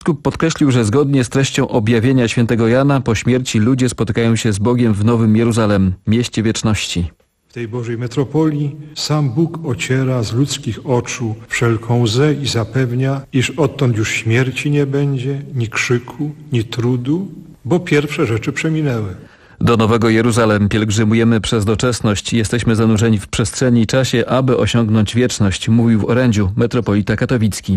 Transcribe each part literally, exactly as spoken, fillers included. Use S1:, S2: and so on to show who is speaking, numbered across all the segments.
S1: Biskup podkreślił, że zgodnie z treścią objawienia świętego Jana po śmierci ludzie spotykają się z Bogiem w Nowym Jeruzalem, mieście wieczności.
S2: W tej Bożej metropolii sam Bóg ociera z ludzkich oczu wszelką łzę i zapewnia, iż odtąd już śmierci nie będzie, ni krzyku, ni trudu, bo pierwsze rzeczy przeminęły.
S1: Do Nowego Jeruzalem pielgrzymujemy przez doczesność. Jesteśmy zanurzeni w przestrzeni i czasie, aby osiągnąć wieczność, mówił w orędziu metropolita katowicki.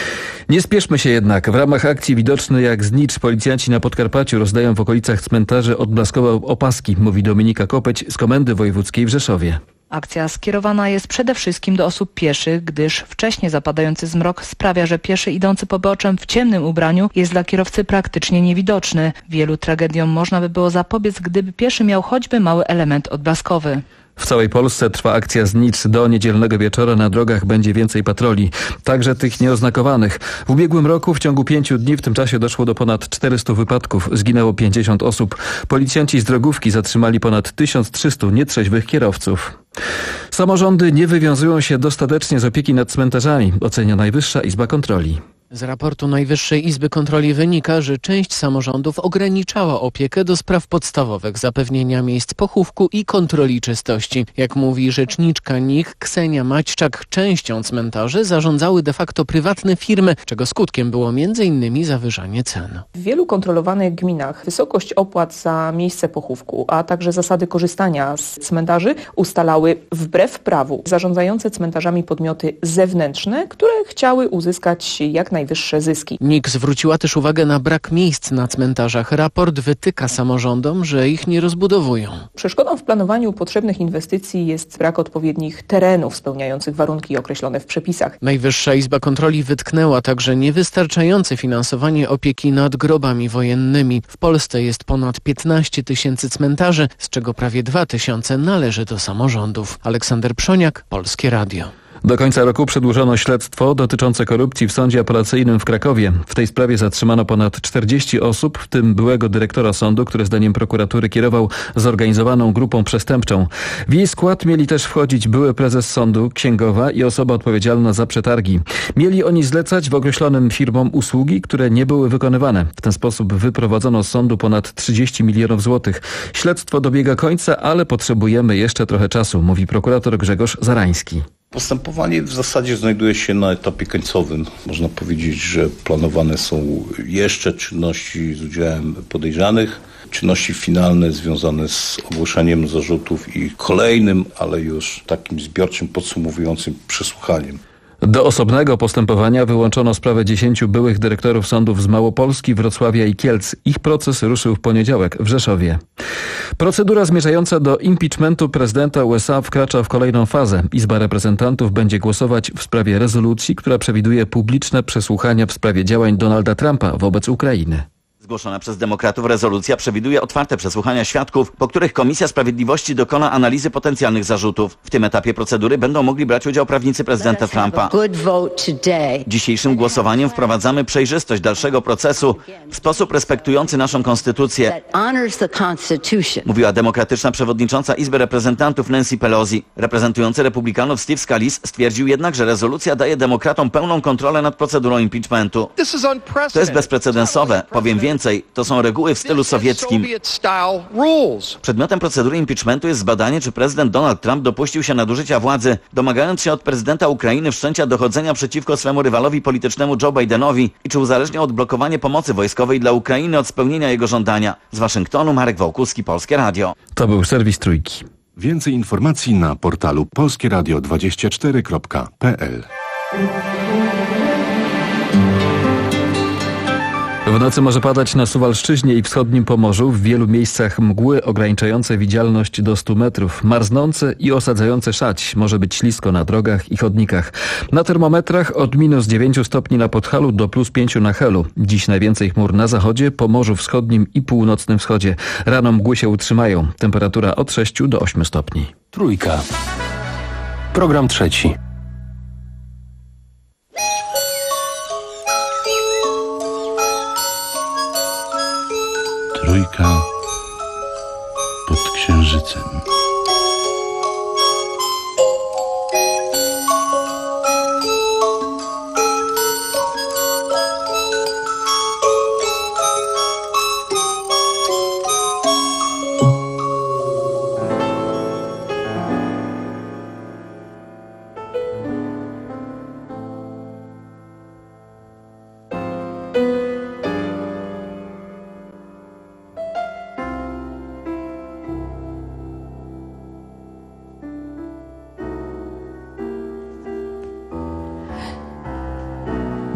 S1: Nie spieszmy się jednak. W ramach akcji Widoczny jak znicz policjanci na Podkarpaciu rozdają w okolicach cmentarzy odblaskowe opaski, mówi Dominika Kopeć z Komendy Wojewódzkiej w Rzeszowie.
S3: Akcja skierowana jest przede wszystkim do osób pieszych, gdyż wcześnie zapadający zmrok sprawia, że pieszy idący poboczem w ciemnym ubraniu jest dla kierowcy praktycznie niewidoczny. Wielu tragediom można by było zapobiec, gdyby pieszy miał choćby mały element odblaskowy.
S1: W całej Polsce trwa akcja Znicz. Do niedzielnego wieczora na drogach będzie więcej patroli, także tych nieoznakowanych. W ubiegłym roku w ciągu pięciu dni w tym czasie doszło do ponad czterystu wypadków. Zginęło pięćdziesiąt osób. Policjanci z drogówki zatrzymali ponad tysiąc trzysta nietrzeźwych kierowców. Samorządy nie wywiązują się dostatecznie z opieki nad cmentarzami, ocenia Najwyższa Izba Kontroli.
S4: Z raportu Najwyższej Izby Kontroli wynika, że część samorządów ograniczała opiekę do spraw podstawowych, zapewnienia miejsc pochówku i kontroli czystości. Jak mówi rzeczniczka N I K Ksenia Maćczak, częścią cmentarzy zarządzały de facto prywatne firmy, czego skutkiem było między innymi zawyżanie cen.
S5: W wielu kontrolowanych gminach wysokość opłat za miejsce pochówku, a także zasady korzystania z cmentarzy ustalały wbrew prawu zarządzające cmentarzami podmioty zewnętrzne, które chciały uzyskać jak najwyższe najwyższe zyski.
S4: N I K zwróciła też uwagę na brak miejsc na cmentarzach. Raport wytyka samorządom, że ich nie rozbudowują.
S5: Przeszkodą w planowaniu potrzebnych inwestycji jest brak odpowiednich terenów spełniających warunki określone w przepisach.
S4: Najwyższa Izba Kontroli wytknęła także niewystarczające finansowanie opieki nad grobami wojennymi. W Polsce jest ponad piętnaście tysięcy cmentarzy, z czego prawie dwa tysiące należy do samorządów. Aleksander Przoniak, Polskie Radio.
S1: Do końca roku przedłużono śledztwo dotyczące korupcji w Sądzie Apelacyjnym w Krakowie. W tej sprawie zatrzymano ponad czterdzieści osób, w tym byłego dyrektora sądu, który zdaniem prokuratury kierował zorganizowaną grupą przestępczą. W jej skład mieli też wchodzić były prezes sądu, księgowa i osoba odpowiedzialna za przetargi. Mieli oni zlecać w określonym firmom usługi, które nie były wykonywane. W ten sposób wyprowadzono z sądu ponad trzydzieści milionów złotych. Śledztwo dobiega końca, ale potrzebujemy jeszcze trochę czasu, mówi prokurator Grzegorz Zarański.
S6: Postępowanie w zasadzie znajduje się na etapie końcowym. Można powiedzieć, że planowane są jeszcze czynności z udziałem podejrzanych, czynności finalne związane z ogłoszeniem zarzutów i kolejnym, ale już takim zbiorczym, podsumowującym przesłuchaniem.
S1: Do osobnego postępowania wyłączono sprawę dziesięciu byłych dyrektorów sądów z Małopolski, Wrocławia i Kielc. Ich proces ruszył w poniedziałek w Rzeszowie. Procedura zmierzająca do impeachmentu prezydenta U S A wkracza w kolejną fazę. Izba Reprezentantów będzie głosować w sprawie rezolucji, która przewiduje publiczne przesłuchania w sprawie działań Donalda Trumpa wobec Ukrainy.
S7: Zgłoszona przez demokratów rezolucja przewiduje otwarte przesłuchania świadków, po których Komisja Sprawiedliwości dokona analizy potencjalnych zarzutów. W tym etapie procedury będą mogli brać udział prawnicy prezydenta Trumpa. Dzisiejszym głosowaniem wprowadzamy przejrzystość dalszego procesu w sposób respektujący naszą konstytucję, mówiła demokratyczna przewodnicząca Izby Reprezentantów Nancy Pelosi. Reprezentujący republikanów Steve Scalise stwierdził jednak, że rezolucja daje demokratom pełną kontrolę nad procedurą impeachmentu. To jest bezprecedensowe. Powiem więcej. To są reguły w stylu sowieckim. Przedmiotem procedury impeachmentu jest zbadanie, czy prezydent Donald Trump dopuścił się nadużycia władzy, domagając się od prezydenta Ukrainy wszczęcia dochodzenia przeciwko swemu rywalowi politycznemu Joe Bidenowi i czy uzależniał odblokowanie pomocy wojskowej dla Ukrainy od spełnienia jego żądania. Z Waszyngtonu Marek Wołkuski, Polskie Radio.
S1: To był serwis Trójki.
S8: Więcej informacji na portalu polskie radio dwadzieścia cztery kropka p l.
S1: W nocy może padać na Suwalszczyźnie i wschodnim Pomorzu, w wielu miejscach mgły ograniczające widzialność do stu metrów, marznące i osadzające szać. Może być ślisko na drogach i chodnikach. Na termometrach od minus dziewięciu stopni na Podhalu do plus pięciu na Helu. Dziś najwięcej chmur na zachodzie, Pomorzu Wschodnim i północnym wschodzie. Rano mgły się utrzymają. Temperatura od sześciu do ośmiu stopni.
S8: Trójka. Program trzeci.
S9: Trójka pod księżycem.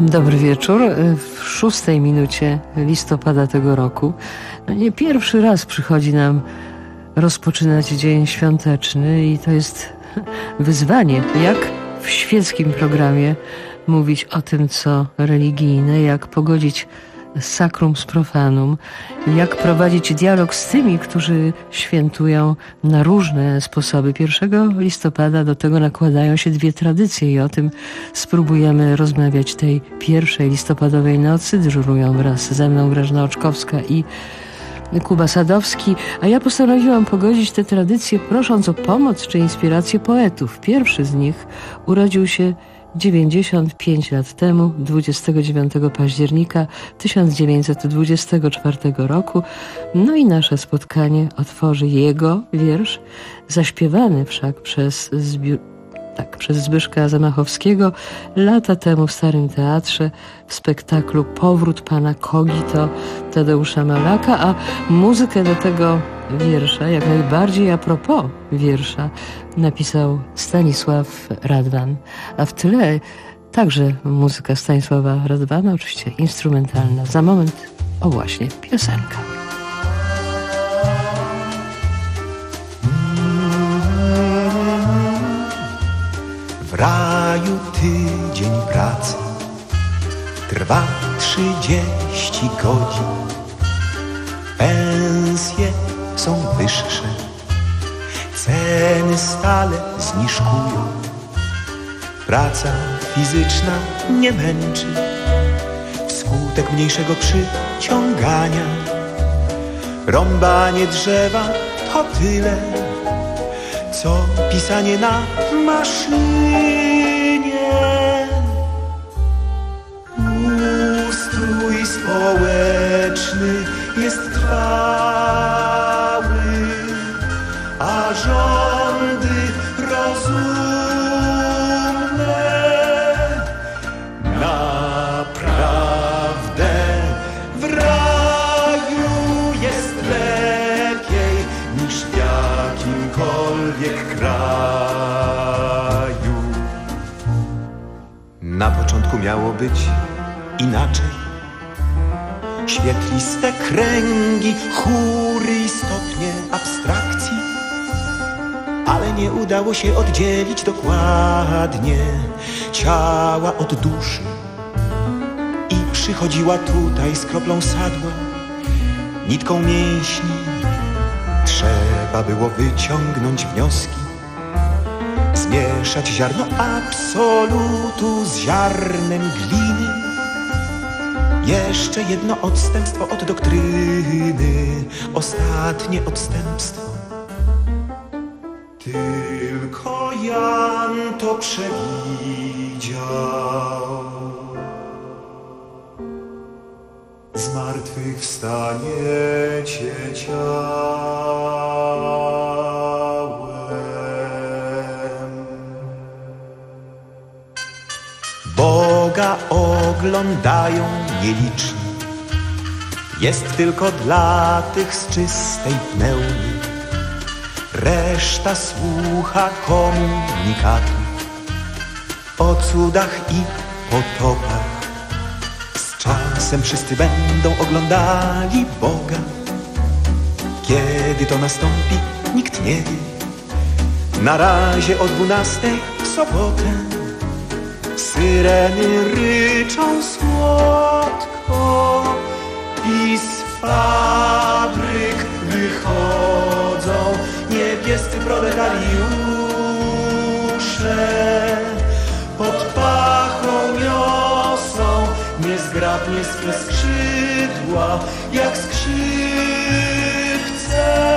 S10: Dobry wieczór. W szóstej minucie listopada tego roku, no nie pierwszy raz przychodzi nam rozpoczynać dzień świąteczny i to jest wyzwanie, jak w świeckim programie mówić o tym, co religijne, jak pogodzić sakrum z profanum, jak prowadzić dialog z tymi, którzy świętują na różne sposoby. pierwszego listopada do tego nakładają się dwie tradycje i o tym spróbujemy rozmawiać tej pierwszej listopadowej nocy. Dyżurują wraz ze mną Grażyna Oczkowska i Kuba Sadowski, a ja postanowiłam pogodzić te tradycje, prosząc o pomoc czy inspirację poetów. Pierwszy z nich urodził się dziewięćdziesiąt pięć lat temu, dwudziestego dziewiątego października tysiąc dziewięćset dwudziestego czwartego roku. No i nasze spotkanie otworzy jego wiersz, zaśpiewany wszak przez, zbi- tak, przez Zbyszka Zamachowskiego lata temu w Starym Teatrze w spektaklu Powrót pana Kogito Tadeusza Malaka, a muzykę do tego wiersza, jak najbardziej a propos wiersza, napisał Stanisław Radwan. A w tle także muzyka Stanisława Radwana, oczywiście instrumentalna. Za moment, o właśnie, piosenka.
S11: W raju tydzień pracy trwa trzydzieści godzin. Pensje są wyższe, ceny stale zniżkują. Praca fizyczna nie męczy, wskutek mniejszego przyciągania. Rąbanie drzewa to tyle, co pisanie na maszynie. Ustrój społeczny jest trwały, a rządy rozumne. Naprawdę w raju jest lepiej niż w jakimkolwiek kraju. Na początku miało być inaczej. Świetliste kręgi, chóry i stopnie abstrakcji, ale nie udało się oddzielić dokładnie ciała od duszy. I przychodziła tutaj z kroplą sadła, nitką mięśni. Trzeba było wyciągnąć wnioski, zmieszać ziarno absolutu z ziarnem gliny. Jeszcze jedno odstępstwo od doktryny, ostatnie odstępstwo. Tylko Jan to przewidział. Zmartwychwstaniecie ciałem. Boga oglądają nieliczni, jest tylko dla tych z czystej pneumi. Reszta słucha komunikatów o cudach i potopach. Z czasem wszyscy będą oglądali Boga. Kiedy to nastąpi, nikt nie wie. Na razie o dwunastej w sobotę syreny ryczą słodko i z fabryk wychodzą niebiescy proletariusze. Pod pachą niosą niezgrabnie swe skrzydła jak skrzypce.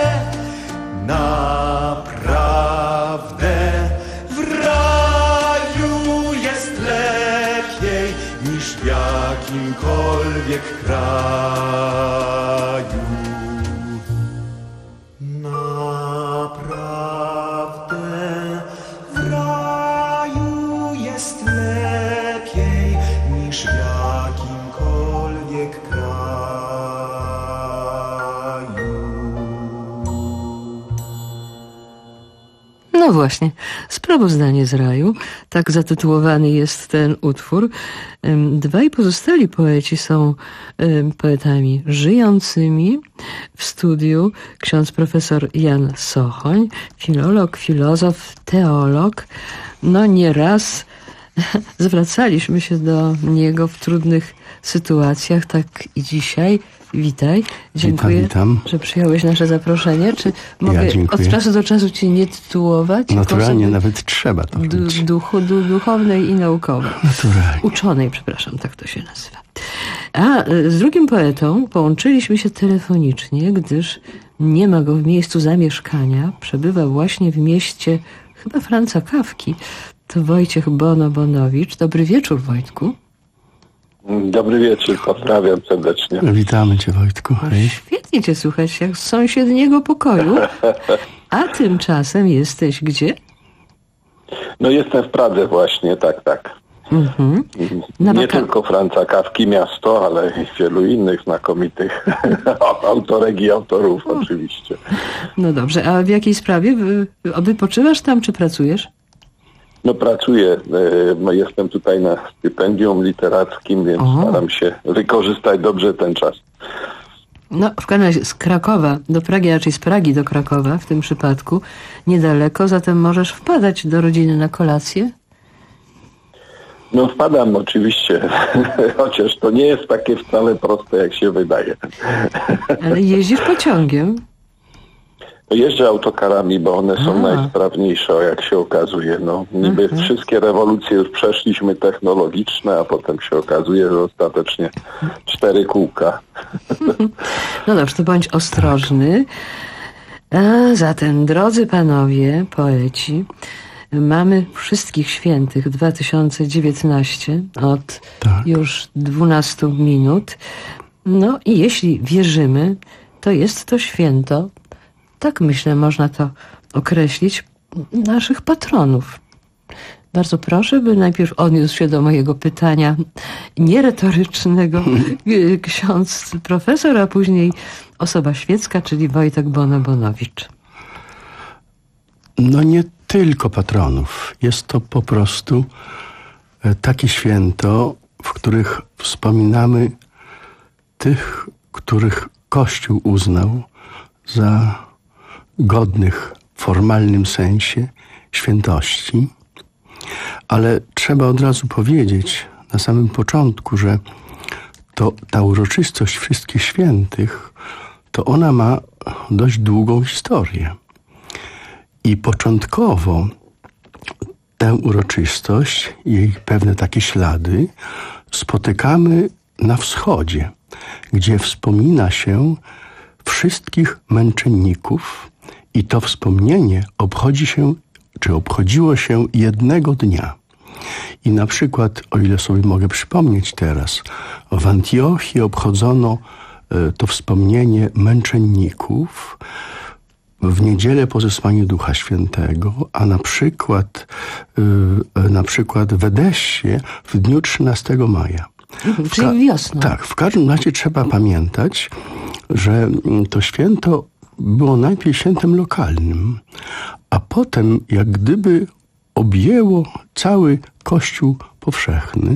S11: Naprawdę w raju jest lepiej niż w jakimkolwiek kraju. Naprawdę w raju jest lepiej niż w jakimkolwiek kraju.
S10: No No właśnie, Sprawozdanie z raju, tak zatytułowany jest ten utwór. Dwaj pozostali poeci są poetami żyjącymi. W studiu ksiądz profesor Jan Sochoń, filolog, filozof, teolog. No nieraz zwracaliśmy się do niego w trudnych sytuacjach, tak i dzisiaj. Witaj, dziękuję,
S12: witam, witam.
S10: że przyjąłeś nasze zaproszenie. Czy mogę
S12: ja
S10: od czasu do czasu Cię nie tytułować?
S12: Naturalnie, nawet trzeba to
S10: du, duchu, du, duchownej i naukowej.
S12: Naturalnie.
S10: Uczonej, przepraszam, tak to się nazywa. A z drugim poetą połączyliśmy się telefonicznie, gdyż nie ma go w miejscu zamieszkania. Przebywa właśnie w mieście chyba Franza Kafki. To Wojciech Bono-Bonowicz. Dobry wieczór, Wojtku.
S13: Dobry wieczór, pozdrawiam serdecznie.
S12: Witamy Cię, Wojtku. Hej.
S10: Świetnie Cię słuchać, jak z sąsiedniego pokoju. A tymczasem jesteś gdzie?
S13: No jestem w Pradze właśnie, tak, tak.
S10: Mhm.
S13: Nie waka- tylko Franza Kafki miasto, ale i wielu innych znakomitych autorek i autorów o. oczywiście.
S10: No dobrze, a w jakiej sprawie? Wypoczywasz tam, czy pracujesz?
S13: No pracuję, jestem tutaj na stypendium literackim, więc o. staram się wykorzystać dobrze ten czas.
S10: No w każdym razie z Krakowa do Pragi, a raczej z Pragi do Krakowa w tym przypadku, niedaleko, zatem możesz wpadać do rodziny na kolację?
S13: No wpadam oczywiście, chociaż to nie jest takie wcale proste, jak się wydaje.
S10: Ale jeździsz pociągiem?
S13: Jeżdżę autokarami, bo one są A. najsprawniejsze, jak się okazuje. No, niby uh-huh. wszystkie rewolucje już przeszliśmy technologiczne, a potem się okazuje, że ostatecznie cztery kółka.
S10: No dobrze, to bądź ostrożny. A zatem, drodzy panowie, poeci, mamy Wszystkich Świętych dwa tysiące dziewiętnaście od tak. już dwunastu minut. No i jeśli wierzymy, to jest to święto, tak myślę, można to określić, naszych patronów. Bardzo proszę, by najpierw odniósł się do mojego pytania nieretorycznego ksiądz profesor, a później osoba świecka, czyli Wojtek Bono-Bonowicz.
S12: No nie tylko patronów. Jest to po prostu takie święto, w których wspominamy tych, których Kościół uznał za godnych w formalnym sensie świętości, ale trzeba od razu powiedzieć na samym początku, że to ta uroczystość Wszystkich Świętych, to ona ma dość długą historię. I początkowo tę uroczystość, jej pewne takie ślady spotykamy na wschodzie, gdzie wspomina się wszystkich męczenników i to wspomnienie obchodzi się, czy obchodziło się jednego dnia. I na przykład, o ile sobie mogę przypomnieć teraz, w Antiochii obchodzono to wspomnienie męczenników w niedzielę po zesłaniu Ducha Świętego, a na przykład, na przykład w Edessie w dniu trzynastego maja.
S10: Mhm, czyli ka- wiosną.
S12: Tak, w każdym razie trzeba pamiętać, że to święto było najpierw świętem lokalnym, a potem jak gdyby objęło cały Kościół powszechny.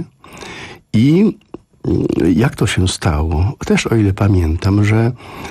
S12: I jak to się stało? Też o ile pamiętam, że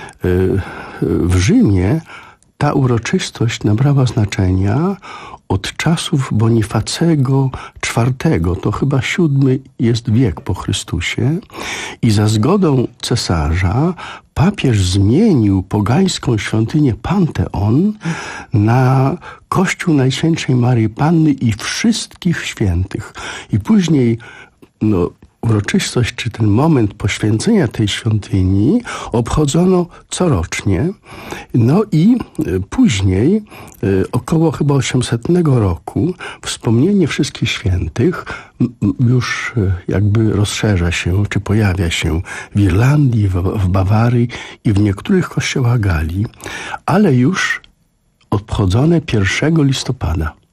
S12: w Rzymie ta uroczystość nabrała znaczenia od czasów Bonifacego czwartego, to chyba siódmy jest wiek po Chrystusie, i za zgodą cesarza papież zmienił pogańską świątynię Panteon na Kościół Najświętszej Maryi Panny i Wszystkich Świętych. I później no, uroczystość, czy ten moment poświęcenia tej świątyni obchodzono corocznie. No i później, około chyba osiemsetnego roku, wspomnienie Wszystkich Świętych już jakby rozszerza się, czy pojawia się w Irlandii, w, w Bawarii i w niektórych kościołach Galii, ale już obchodzone pierwszego listopada.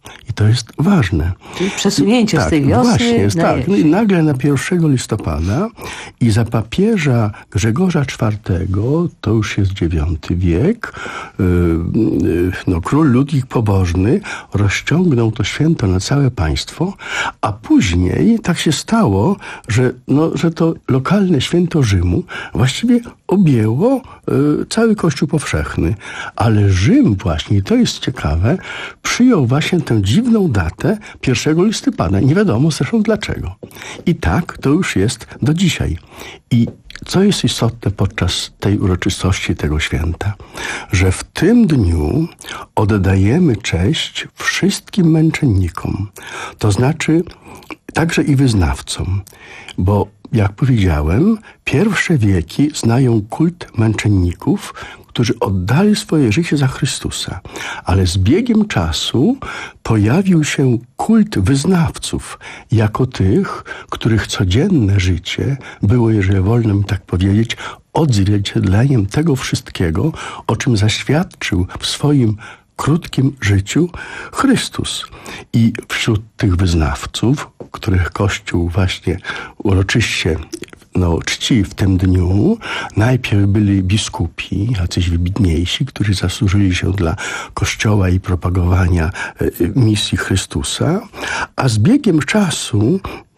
S12: I to jest ważne.
S10: Czyli przesunięcie
S12: tak,
S10: z tej wiosny
S12: właśnie,
S10: na
S12: tak.
S10: jesień.
S12: I nagle na pierwszego listopada i za papieża Grzegorza czwartego, to już jest dziewiąty wiek, yy, yy, no, król Ludwik Pobożny rozciągnął to święto na całe państwo, a później tak się stało, że, no, że to lokalne święto Rzymu właściwie objęło y, cały Kościół powszechny. Ale Rzym właśnie, i to jest ciekawe, przyjął właśnie tę dziwną datę pierwszego listopada. Nie wiadomo zresztą dlaczego. I tak to już jest do dzisiaj. I co jest istotne podczas tej uroczystości, tego święta? Że w tym dniu oddajemy cześć wszystkim męczennikom. To znaczy także i wyznawcom. Bo jak powiedziałem, pierwsze wieki znają kult męczenników, którzy oddali swoje życie za Chrystusa. Ale z biegiem czasu pojawił się kult wyznawców, jako tych, których codzienne życie było, jeżeli wolno mi tak powiedzieć, odzwierciedleniem tego wszystkiego, o czym zaświadczył w swoim krótkim życiu Chrystus. I wśród tych wyznawców, których Kościół właśnie uroczyście no, czci w tym dniu, najpierw byli biskupi, jacyś wybitniejsi, którzy zasłużyli się dla Kościoła i propagowania e, misji Chrystusa, a z biegiem czasu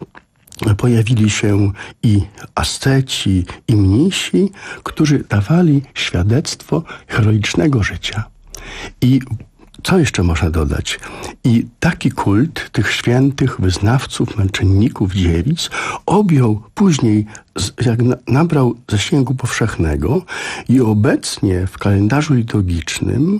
S12: pojawili się i asceci, i mnisi, którzy dawali świadectwo heroicznego życia. I co jeszcze można dodać? I taki kult tych świętych wyznawców, męczenników, dziewic objął później, jak nabrał zasięgu powszechnego i obecnie w kalendarzu liturgicznym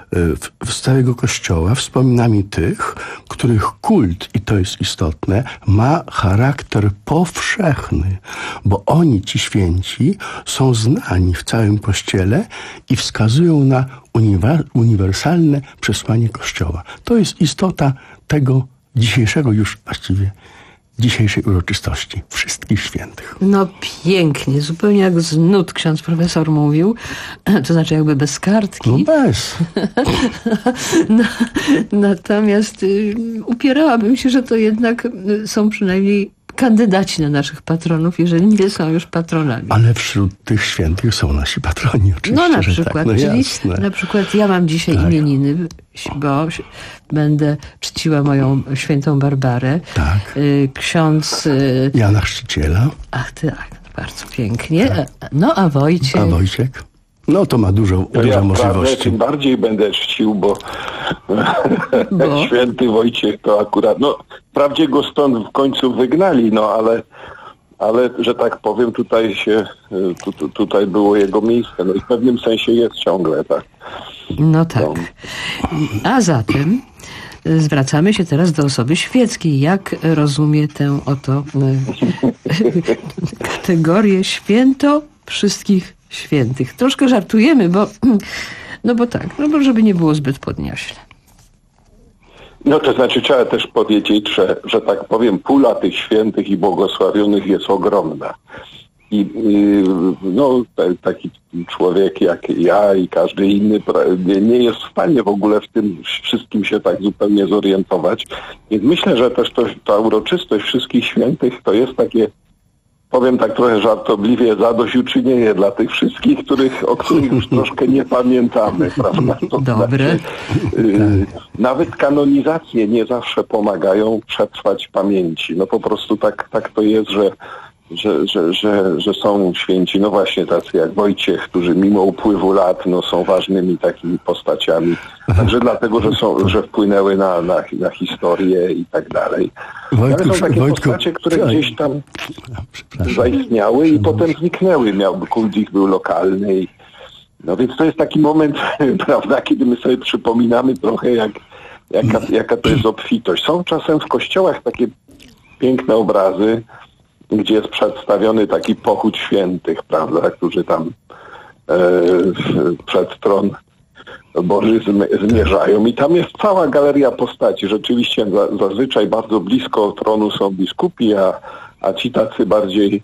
S12: w Starego Kościoła wspominamy tych, których kult, i to jest istotne, ma charakter powszechny, bo oni, ci święci, są znani w całym Kościele i wskazują na uniwersalne przesłanie Kościoła. To jest istota tego dzisiejszego już właściwie dzisiejszej uroczystości wszystkich świętych.
S10: No pięknie, zupełnie jak z nut ksiądz profesor mówił, to znaczy jakby bez kartki.
S12: No bez.
S10: no, natomiast y, upierałabym się, że to jednak są przynajmniej kandydaci na naszych patronów, jeżeli nie są już patronami.
S12: Ale wśród tych świętych są nasi patroni oczywiście.
S10: No na przykład,
S12: tak. No,
S10: czyli
S12: jasne.
S10: na przykład ja mam dzisiaj tak. imieniny, bo będę czciła moją świętą Barbarę.
S12: Tak.
S10: Ksiądz
S12: Jana Chrzciciela.
S10: Ach tak, bardzo pięknie. Tak. No a Wojciech.
S12: A Wojciek? No to ma dużo,
S13: to
S12: dużo
S13: ja
S12: możliwości.
S13: Tym bardziej będę czcił, bo, bo święty Wojciech to akurat, no wprawdzie go stąd w końcu wygnali, no ale, ale że tak powiem, tutaj się, tu, tu, tutaj było jego miejsce, no i w pewnym sensie jest ciągle, tak.
S10: No tak. A zatem zwracamy się teraz do osoby świeckiej. Jak rozumie tę oto kategorię święto wszystkich świętych? Troszkę żartujemy, bo no bo tak, no bo żeby nie było zbyt podniośle.
S13: No to znaczy trzeba też powiedzieć, że, że tak powiem, pula tych świętych i błogosławionych jest ogromna. I no taki człowiek jak ja i każdy inny nie jest w stanie w ogóle w tym wszystkim się tak zupełnie zorientować. Więc myślę, że też to, ta uroczystość wszystkich świętych to jest takie, powiem tak trochę żartobliwie, zadośćuczynienie dla tych wszystkich, których, o których już troszkę nie pamiętamy, prawda? To
S10: Dobre.
S13: Znaczy, y, nawet kanonizacje nie zawsze pomagają przetrwać pamięci. No po prostu tak, tak to jest, że Że, że, że, że są święci, no właśnie tacy jak Wojciech, którzy mimo upływu lat no, są ważnymi takimi postaciami. Także dlatego, że są, że wpłynęły na, na, na historię i tak dalej.
S12: Wojtku,
S13: Ale są takie
S12: Wojtku,
S13: postacie, które
S12: Wojtku,
S13: gdzieś tam zaistniały i potem zniknęły. Miał, kult ich był lokalny. I, no więc to jest taki moment, prawda, kiedy my sobie przypominamy trochę, jak, jaka, jaka to jest obfitość. Są czasem w kościołach takie piękne obrazy, gdzie jest przedstawiony taki pochód świętych, prawda, którzy tam e, przed tron Boży zmierzają. I tam jest cała galeria postaci. Rzeczywiście za, zazwyczaj bardzo blisko tronu są biskupi, a, a ci tacy bardziej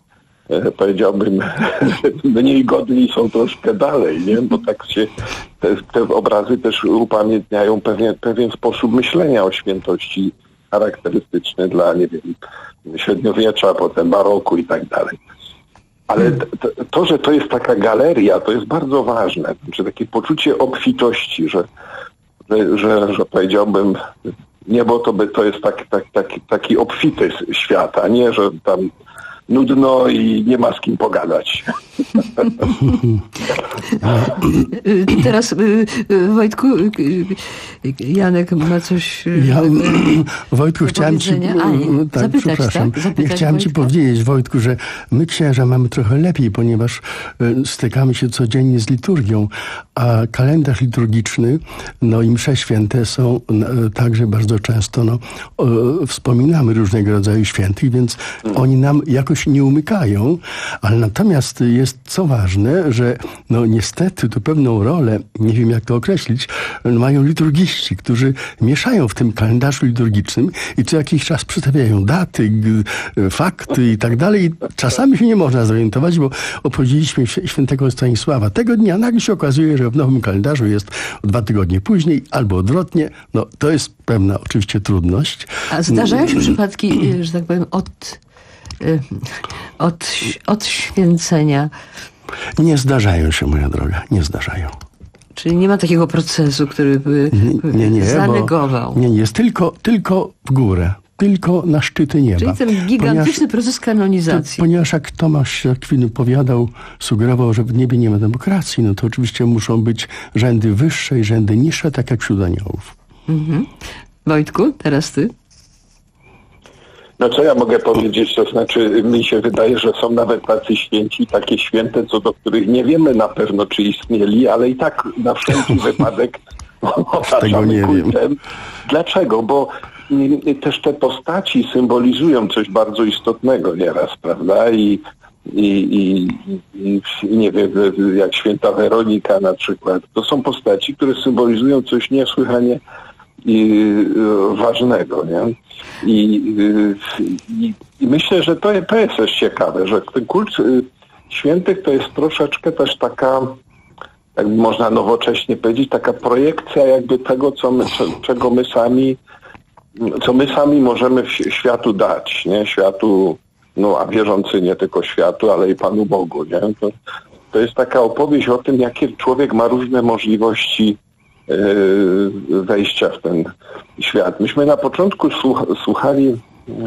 S13: e, powiedziałbym, mniej godni są troszkę dalej, nie? Bo tak się te, te obrazy też upamiętniają pewien, pewien sposób myślenia o świętości charakterystyczny dla, nie wiem, średniowiecza, potem baroku i tak dalej. Ale to, to, że to jest taka galeria, to jest bardzo ważne. Znaczy takie poczucie obfitości, że, że, że, że powiedziałbym, niebo to, by, to jest tak, tak, tak, taki obfity świat, a nie, że tam nudno i nie ma z kim pogadać.
S10: Teraz Wojtku, Janek ma coś
S12: ja,
S10: do
S12: Wojtku, chciałem ci,
S10: A, nie,
S12: tak,
S10: zapytać,
S12: przepraszam.
S10: tak? Zapytać
S12: Ja chciałem
S10: Wojtka?
S12: ci powiedzieć, Wojtku, że my księża mamy trochę lepiej, ponieważ stykamy się codziennie z liturgią, a kalendarz liturgiczny, no i msze święte są także bardzo często, no, wspominamy różnego rodzaju świętych, więc oni nam jakoś nie umykają, ale natomiast jest co ważne, że no niestety tu pewną rolę, nie wiem jak to określić, mają liturgiści, którzy mieszają w tym kalendarzu liturgicznym i co jakiś czas przedstawiają daty, g- fakty i tak dalej. Czasami się nie można zorientować, bo obchodziliśmy świętego Stanisława. Tego dnia nagle się okazuje, że w nowym kalendarzu jest dwa tygodnie później albo odwrotnie. No to jest pewna oczywiście trudność.
S10: A zdarzają się przypadki, że tak powiem, od, od, od święcenia?
S12: Nie zdarzają się, moja droga, nie zdarzają.
S10: Czyli nie ma takiego procesu, który by
S12: nie, nie,
S10: zanegował.
S12: Bo, nie, nie, jest tylko, tylko w górę. Tylko na szczyty nieba.
S10: Czyli ten gigantyczny
S12: ponieważ,
S10: proces kanonizacji.
S12: To, ponieważ jak Tomasz Akwin powiadał, sugerował, że w niebie nie ma demokracji, no to oczywiście muszą być rzędy wyższe i rzędy niższe, tak jak wśród aniołów.
S10: Mhm. Wojtku, teraz ty.
S13: No co ja mogę powiedzieć, to znaczy mi się wydaje, że są nawet tacy święci, takie święte, co do których nie wiemy na pewno, czy istnieli, ale i tak na wszelki wypadek otaczamy kultem. Dlaczego? Bo też te postaci symbolizują coś bardzo istotnego nieraz, prawda? I, i, i, i, i nie wiem, jak święta Weronika na przykład. To są postaci, które symbolizują coś niesłychanie i ważnego, nie? I, i, i myślę, że to, to jest też ciekawe, że ten kult świętych to jest troszeczkę też taka, jakby można nowocześnie powiedzieć, taka projekcja jakby tego, co my, czego my sami, co my sami możemy światu dać, nie? Światu, no a wierzący nie tylko światu, ale i Panu Bogu, nie? To, to jest taka opowieść o tym, jakie człowiek ma różne możliwości wejścia w ten świat. Myśmy na początku słuch- słuchali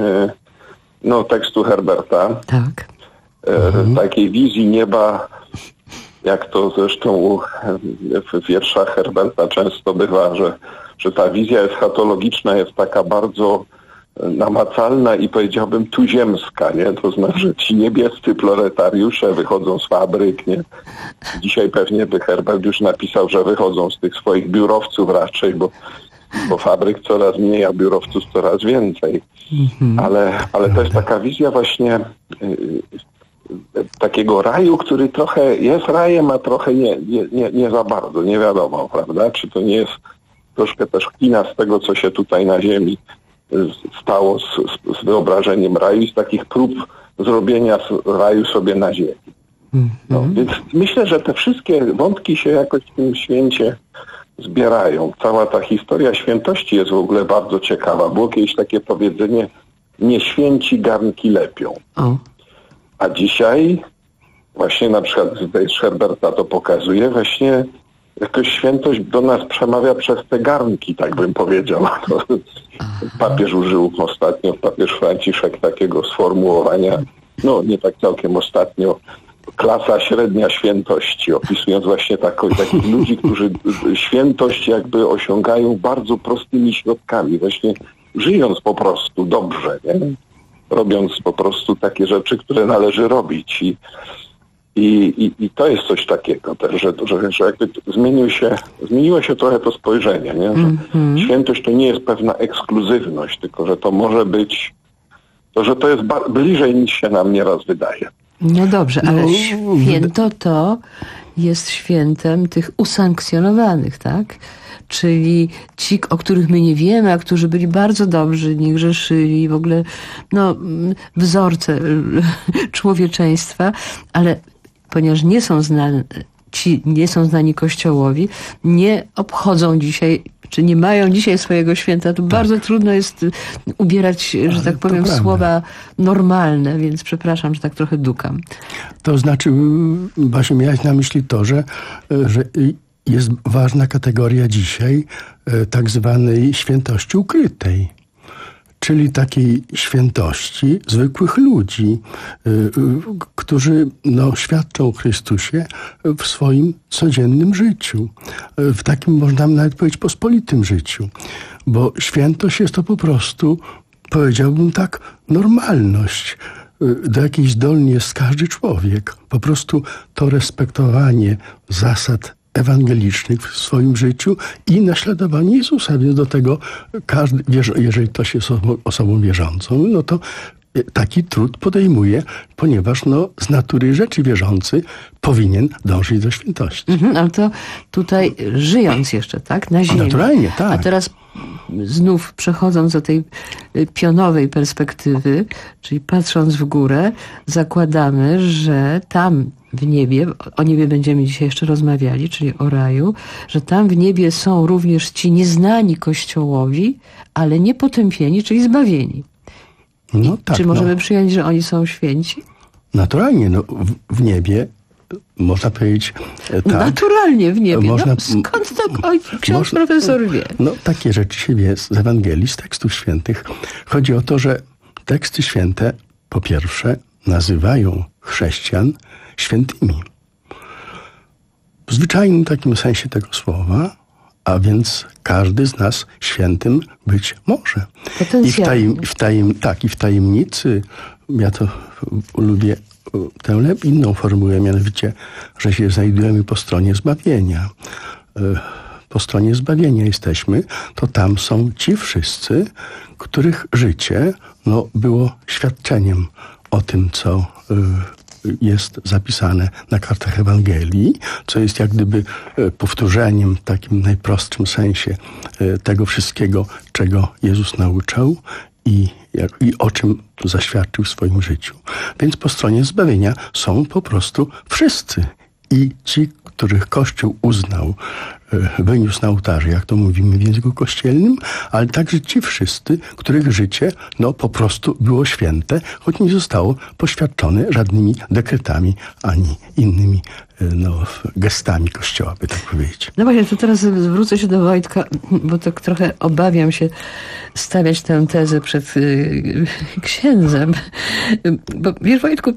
S13: no, tekstu Herberta.
S10: Tak.
S13: Mhm. Takiej wizji nieba, jak to zresztą w wierszach Herberta często bywa, że, że ta wizja eschatologiczna jest taka bardzo namacalna i powiedziałbym tuziemska, nie? To znaczy, że ci niebiescy proletariusze wychodzą z fabryk, nie? Dzisiaj pewnie by Herbert już napisał, że wychodzą z tych swoich biurowców raczej, bo, bo fabryk coraz mniej, a biurowców coraz więcej. Mhm. Ale, ale to jest taka wizja właśnie y, takiego raju, który trochę jest rajem, a trochę nie, nie, nie, nie za bardzo, nie wiadomo, prawda? Czy to nie jest troszkę też kpina z tego, co się tutaj na ziemi stało z, z, z wyobrażeniem raju i z takich prób zrobienia raju sobie na ziemi. No, mm-hmm. Więc myślę, że te wszystkie wątki się jakoś w tym święcie zbierają. Cała ta historia świętości jest w ogóle bardzo ciekawa. Było kiedyś takie powiedzenie, nie święci garnki lepią. Oh. A dzisiaj właśnie na przykład z Herberta to pokazuje, właśnie jakoś świętość do nas przemawia przez te garnki, tak bym powiedział. Papież użył ostatnio, papież Franciszek takiego sformułowania, no nie tak całkiem ostatnio, klasa średnia świętości, opisując właśnie tako, takich ludzi, którzy świętość jakby osiągają bardzo prostymi środkami, właśnie żyjąc po prostu dobrze, nie? Robiąc po prostu takie rzeczy, które należy robić. I I, i, I to jest coś takiego też, że, że, że jakby zmienił się, zmieniło się trochę to spojrzenie, nie? Że mm-hmm. świętość to nie jest pewna ekskluzywność, tylko że to może być, to, że to jest ba- bliżej niż się nam nieraz wydaje.
S10: No dobrze, ale no, święto to jest świętem tych usankcjonowanych, tak? czyli ci, o których my nie wiemy, a którzy byli bardzo dobrzy, nie grzeszyli, w ogóle no, wzorce człowieczeństwa, ale ponieważ nie są znani, ci nie są znani Kościołowi, nie obchodzą dzisiaj, czy nie mają dzisiaj swojego święta, to tak. bardzo trudno jest ubierać, że ale tak powiem, słowa normalne, więc przepraszam, że tak trochę dukam.
S12: To znaczy, właśnie miałeś na myśli to, że, że jest ważna kategoria dzisiaj tak zwanej świętości ukrytej. Czyli takiej świętości zwykłych ludzi, którzy no, świadczą o Chrystusie w swoim codziennym życiu. W takim, można nawet powiedzieć, pospolitym życiu. Bo świętość jest to po prostu, powiedziałbym tak, normalność, do jakiej zdolny jest każdy człowiek. Po prostu to respektowanie zasad ewangelicznych w swoim życiu i naśladowanie Jezusa. Więc do tego każdy, jeżeli ktoś jest osobą wierzącą, no to taki trud podejmuje, ponieważ no, z natury rzeczy wierzący powinien dążyć do świętości.
S10: Mhm, ale to tutaj żyjąc jeszcze, tak? Na ziemi.
S12: Naturalnie, tak.
S10: A teraz znów przechodząc do tej pionowej perspektywy, czyli patrząc w górę, zakładamy, że tam w niebie, o niebie będziemy dzisiaj jeszcze rozmawiali, czyli o raju, że tam w niebie są również ci nieznani Kościołowi, ale niepotępieni, czyli zbawieni.
S12: No tak,
S10: czy możemy
S12: no.
S10: przyjąć, że oni są święci?
S12: Naturalnie, no w, w niebie można powiedzieć tak.
S10: Naturalnie w niebie.
S12: Można,
S10: no, skąd tak oj, ksiądz można, profesor wie?
S12: No takie rzeczy się wie z Ewangelii, z tekstów świętych. Chodzi o to, że teksty święte po pierwsze nazywają chrześcijan świętymi. W zwyczajnym takim sensie tego słowa, a więc każdy z nas świętym być może. I w, tajem, w, tajem, tak, i w tajemnicy, ja to lubię tę inną formułę, mianowicie, że się znajdujemy po stronie zbawienia. Po stronie zbawienia jesteśmy, to tam są ci wszyscy, których życie no, było świadczeniem o tym, co jest zapisane na kartach Ewangelii, co jest jak gdyby powtórzeniem w takim najprostszym sensie tego wszystkiego, czego Jezus nauczał i, jak, i o czym zaświadczył w swoim życiu. Więc po stronie zbawienia są po prostu wszyscy. I ci, których Kościół uznał, wyniósł na ołtarze, jak to mówimy w języku kościelnym, ale także ci wszyscy, których życie no, po prostu było święte, choć nie zostało poświadczone żadnymi dekretami ani innymi no, gestami Kościoła, by tak powiedzieć.
S10: No właśnie, to teraz zwrócę się do Wojtka, bo tak trochę obawiam się stawiać tę tezę przed y, księdzem. Bo wiesz, Wojtku,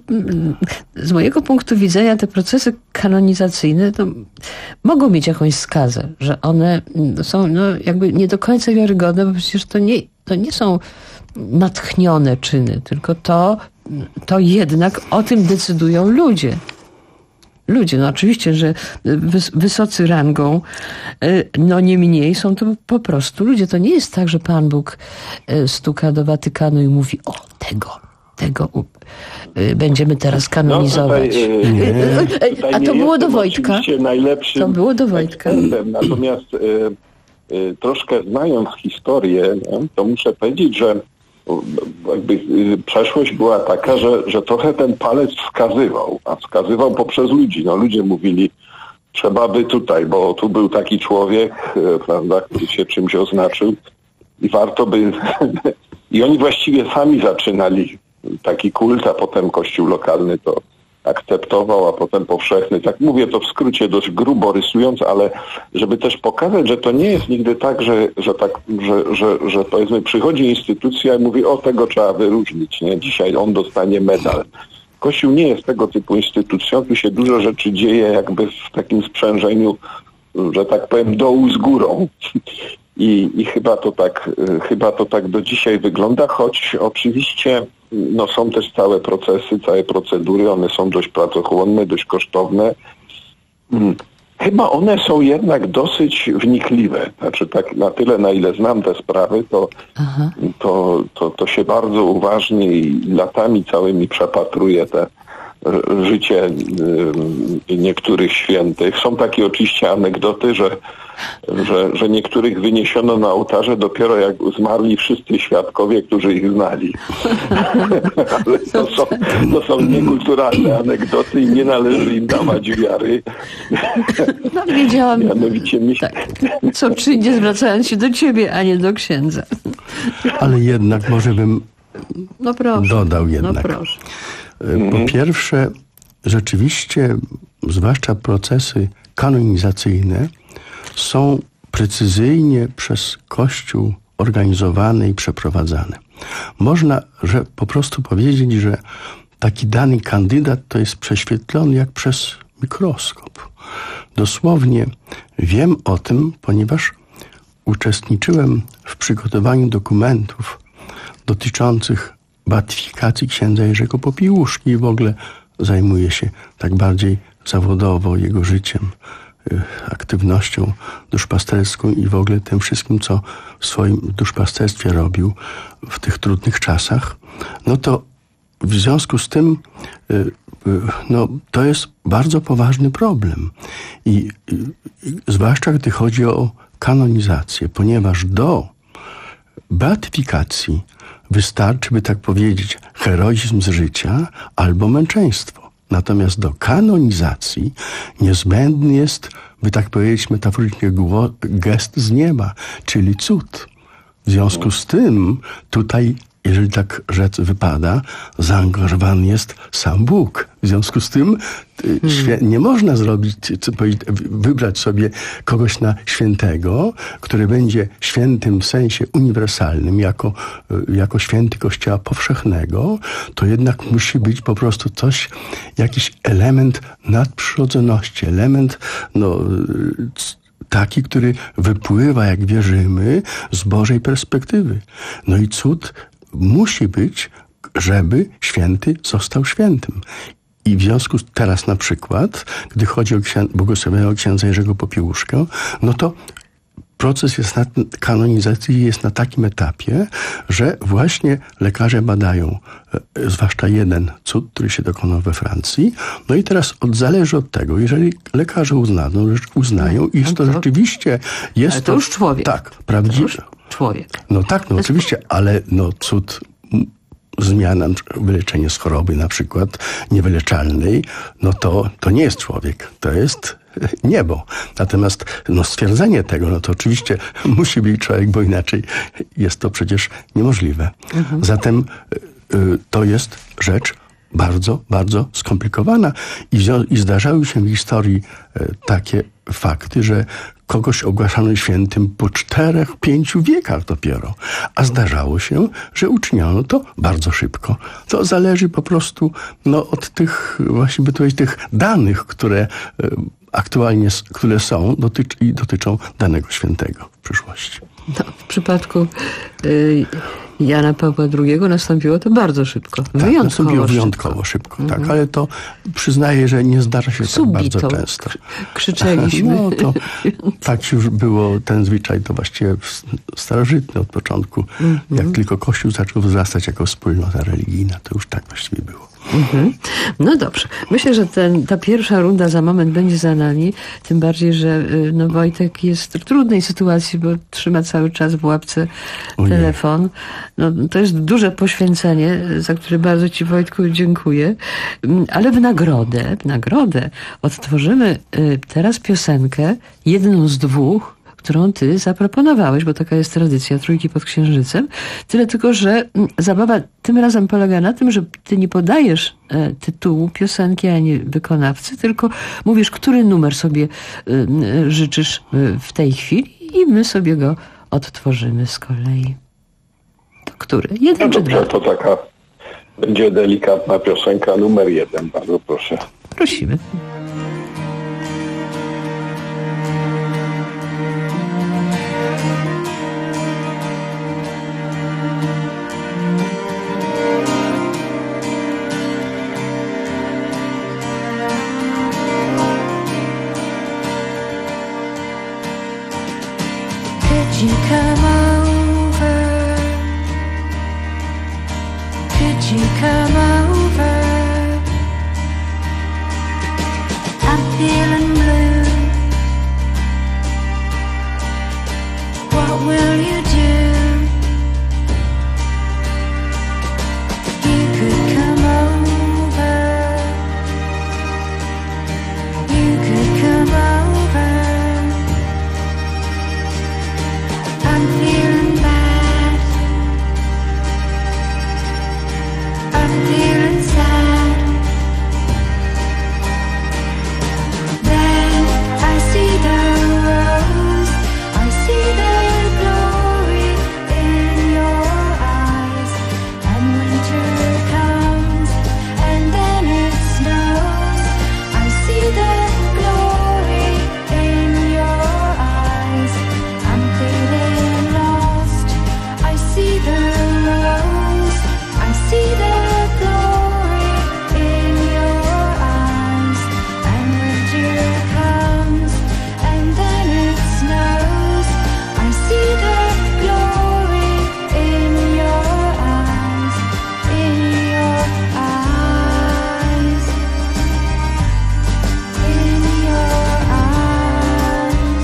S10: z mojego punktu widzenia te procesy kanonizacyjne to mogą mieć jakąś skazę, że one są no, jakby nie do końca wiarygodne, bo przecież to nie, to nie są natchnione czyny, tylko to, to jednak o tym decydują ludzie. Ludzie, no oczywiście, że wys- wysocy rangą, no nie mniej, są to po prostu ludzie. To nie jest tak, że Pan Bóg stuka do Watykanu i mówi, o tego, tego będziemy teraz kanonizować.
S13: No tutaj, tutaj
S10: A to było do Wojtka. To było do Wojtka.
S13: Ekspertem. Natomiast y, y, troszkę znając historię, no, to muszę powiedzieć, że jakby przeszłość była taka, że, że trochę ten palec wskazywał, a wskazywał poprzez ludzi. No ludzie mówili, trzeba by tutaj, bo tu był taki człowiek, prawda, który się czymś oznaczył i warto by... I oni właściwie sami zaczynali taki kult, a potem kościół lokalny to akceptował, a potem powszechny. Tak mówię to w skrócie dość grubo rysując, ale żeby też pokazać, że to nie jest nigdy tak, że, że tak, że, że, że powiedzmy przychodzi instytucja i mówi, o tego trzeba wyróżnić, nie? Dzisiaj on dostanie medal. Kościół nie jest tego typu instytucją, tu się dużo rzeczy dzieje jakby w takim sprzężeniu, że tak powiem, dołu z górą. I, i chyba to tak, chyba to tak do dzisiaj wygląda, choć oczywiście no, są też całe procesy, całe procedury, one są dość pracochłonne, dość kosztowne. Chyba one są jednak dosyć wnikliwe. Znaczy tak na tyle, na ile znam te sprawy, to, to, to, to się bardzo uważnie i latami całymi przepatruje te, życie niektórych świętych. Są takie oczywiście anegdoty, że, że, że niektórych wyniesiono na ołtarze dopiero jak zmarli wszyscy świadkowie, którzy ich znali. Ale to są, to są niekulturalne anegdoty i nie należy im dawać wiary.
S10: No, wiedziałam,
S13: mianowicie mi się...
S10: tak, co przyjdzie zwracając się do ciebie, a nie do księdza.
S12: Ale jednak może bym
S10: no proszę,
S12: dodał jednak.
S10: No proszę.
S12: Po pierwsze, rzeczywiście, zwłaszcza procesy kanonizacyjne są precyzyjnie przez Kościół organizowane i przeprowadzane. Można że po prostu powiedzieć, że taki dany kandydat to jest prześwietlony jak przez mikroskop. Dosłownie wiem o tym, ponieważ uczestniczyłem w przygotowaniu dokumentów dotyczących beatyfikacji księdza Jerzego Popiełuszki i w ogóle zajmuję się tak bardziej zawodowo jego życiem, aktywnością duszpasterską i w ogóle tym wszystkim, co w swoim duszpasterstwie robił w tych trudnych czasach, no to w związku z tym no, to jest bardzo poważny problem. I, i, i zwłaszcza gdy chodzi o kanonizację, ponieważ do beatyfikacji wystarczy, by tak powiedzieć, heroizm z życia albo męczeństwo. Natomiast do kanonizacji niezbędny jest, by tak powiedzieć metaforycznie, gest z nieba, czyli cud. W związku z tym tutaj, jeżeli tak rzec wypada, zaangażowany jest sam Bóg. W związku z tym hmm. nie można zrobić, co wybrać sobie kogoś na świętego, który będzie świętym w sensie uniwersalnym, jako, jako święty Kościoła powszechnego, to jednak musi być po prostu coś, jakiś element nadprzyrodzoności, element no, taki, który wypływa, jak wierzymy, z Bożej perspektywy. No i cud musi być, żeby święty został świętym. I w związku z teraz na przykład, gdy chodzi o księ- błogosławionego księdza Jerzego Popiełuszkę, no to proces jest na, kanonizacji jest na takim etapie, że właśnie lekarze badają e, zwłaszcza jeden cud, który się dokonał we Francji. No i teraz od, zależy od tego, jeżeli lekarze uznają, uznają iż to, to rzeczywiście jest...
S10: Ale to już człowiek.
S12: Tak, prawdziwy.
S10: Człowiek.
S12: No tak, no oczywiście, ale no cud, zmiana, wyleczenie z choroby na przykład niewyleczalnej, no to, to nie jest człowiek, to jest niebo. Natomiast no, stwierdzenie tego, no to oczywiście musi być człowiek, bo inaczej jest to przecież niemożliwe. Mhm. Zatem y, to jest rzecz bardzo, bardzo skomplikowana i, i zdarzały się w historii y, takie fakty, że kogoś ogłaszano świętym po czterech, pięciu wiekach dopiero. A zdarzało się, że uczyniono to bardzo szybko. To zależy po prostu no, od tych właściwie to jest tych danych, które y, aktualnie, które są dotycz, i dotyczą danego świętego w przyszłości.
S10: No, w przypadku y, Jana Pawła drugiego nastąpiło to bardzo szybko.
S12: Tak,
S10: wyjątkowo
S12: nastąpiło wyjątkowo szybko. szybko
S10: mhm.
S12: tak, ale to przyznaję, że nie zdarza się
S10: Subito.
S12: tak bardzo często.
S10: Krzyczeliśmy.
S12: No to tak już było, ten zwyczaj to właściwie starożytny od początku. Mhm. Jak tylko Kościół zaczął wzrastać jako wspólnota religijna, to już tak właściwie było.
S10: Mhm. No dobrze. Myślę, że ten, ta pierwsza runda za moment będzie za nami. Tym bardziej, że no, Wojtek jest w trudnej sytuacji, bo trzyma cały czas w łapce telefon. No, to jest duże poświęcenie, za które bardzo ci, Wojtku, dziękuję. Ale w nagrodę, w nagrodę odtworzymy teraz piosenkę, jedną z dwóch, którą ty zaproponowałeś, bo taka jest tradycja Trójki pod Księżycem. Tyle tylko, że zabawa tym razem polega na tym, że ty nie podajesz e, tytułu piosenki ani wykonawcy, tylko mówisz, który numer sobie e, życzysz e, w tej chwili i my sobie go odtworzymy z kolei. To który? Jeden
S13: no
S10: czy
S13: dobrze,
S10: dwa?
S13: To taka będzie delikatna piosenka numer jeden. Bardzo proszę.
S10: Prosimy.
S14: Could you come over? Could you come over? I'm feeling blue. What will you do? You could come over. You could come over. I'm feeling bad. I'm feeling sad. Then I see the rose. I see the glory in your eyes. And winter comes and then it snows. I see the glory in your eyes. I'm feeling lost. I see the rose. I see the glory in your eyes. And winter comes and then it snows. I see the glory in your eyes. In your eyes. In your eyes.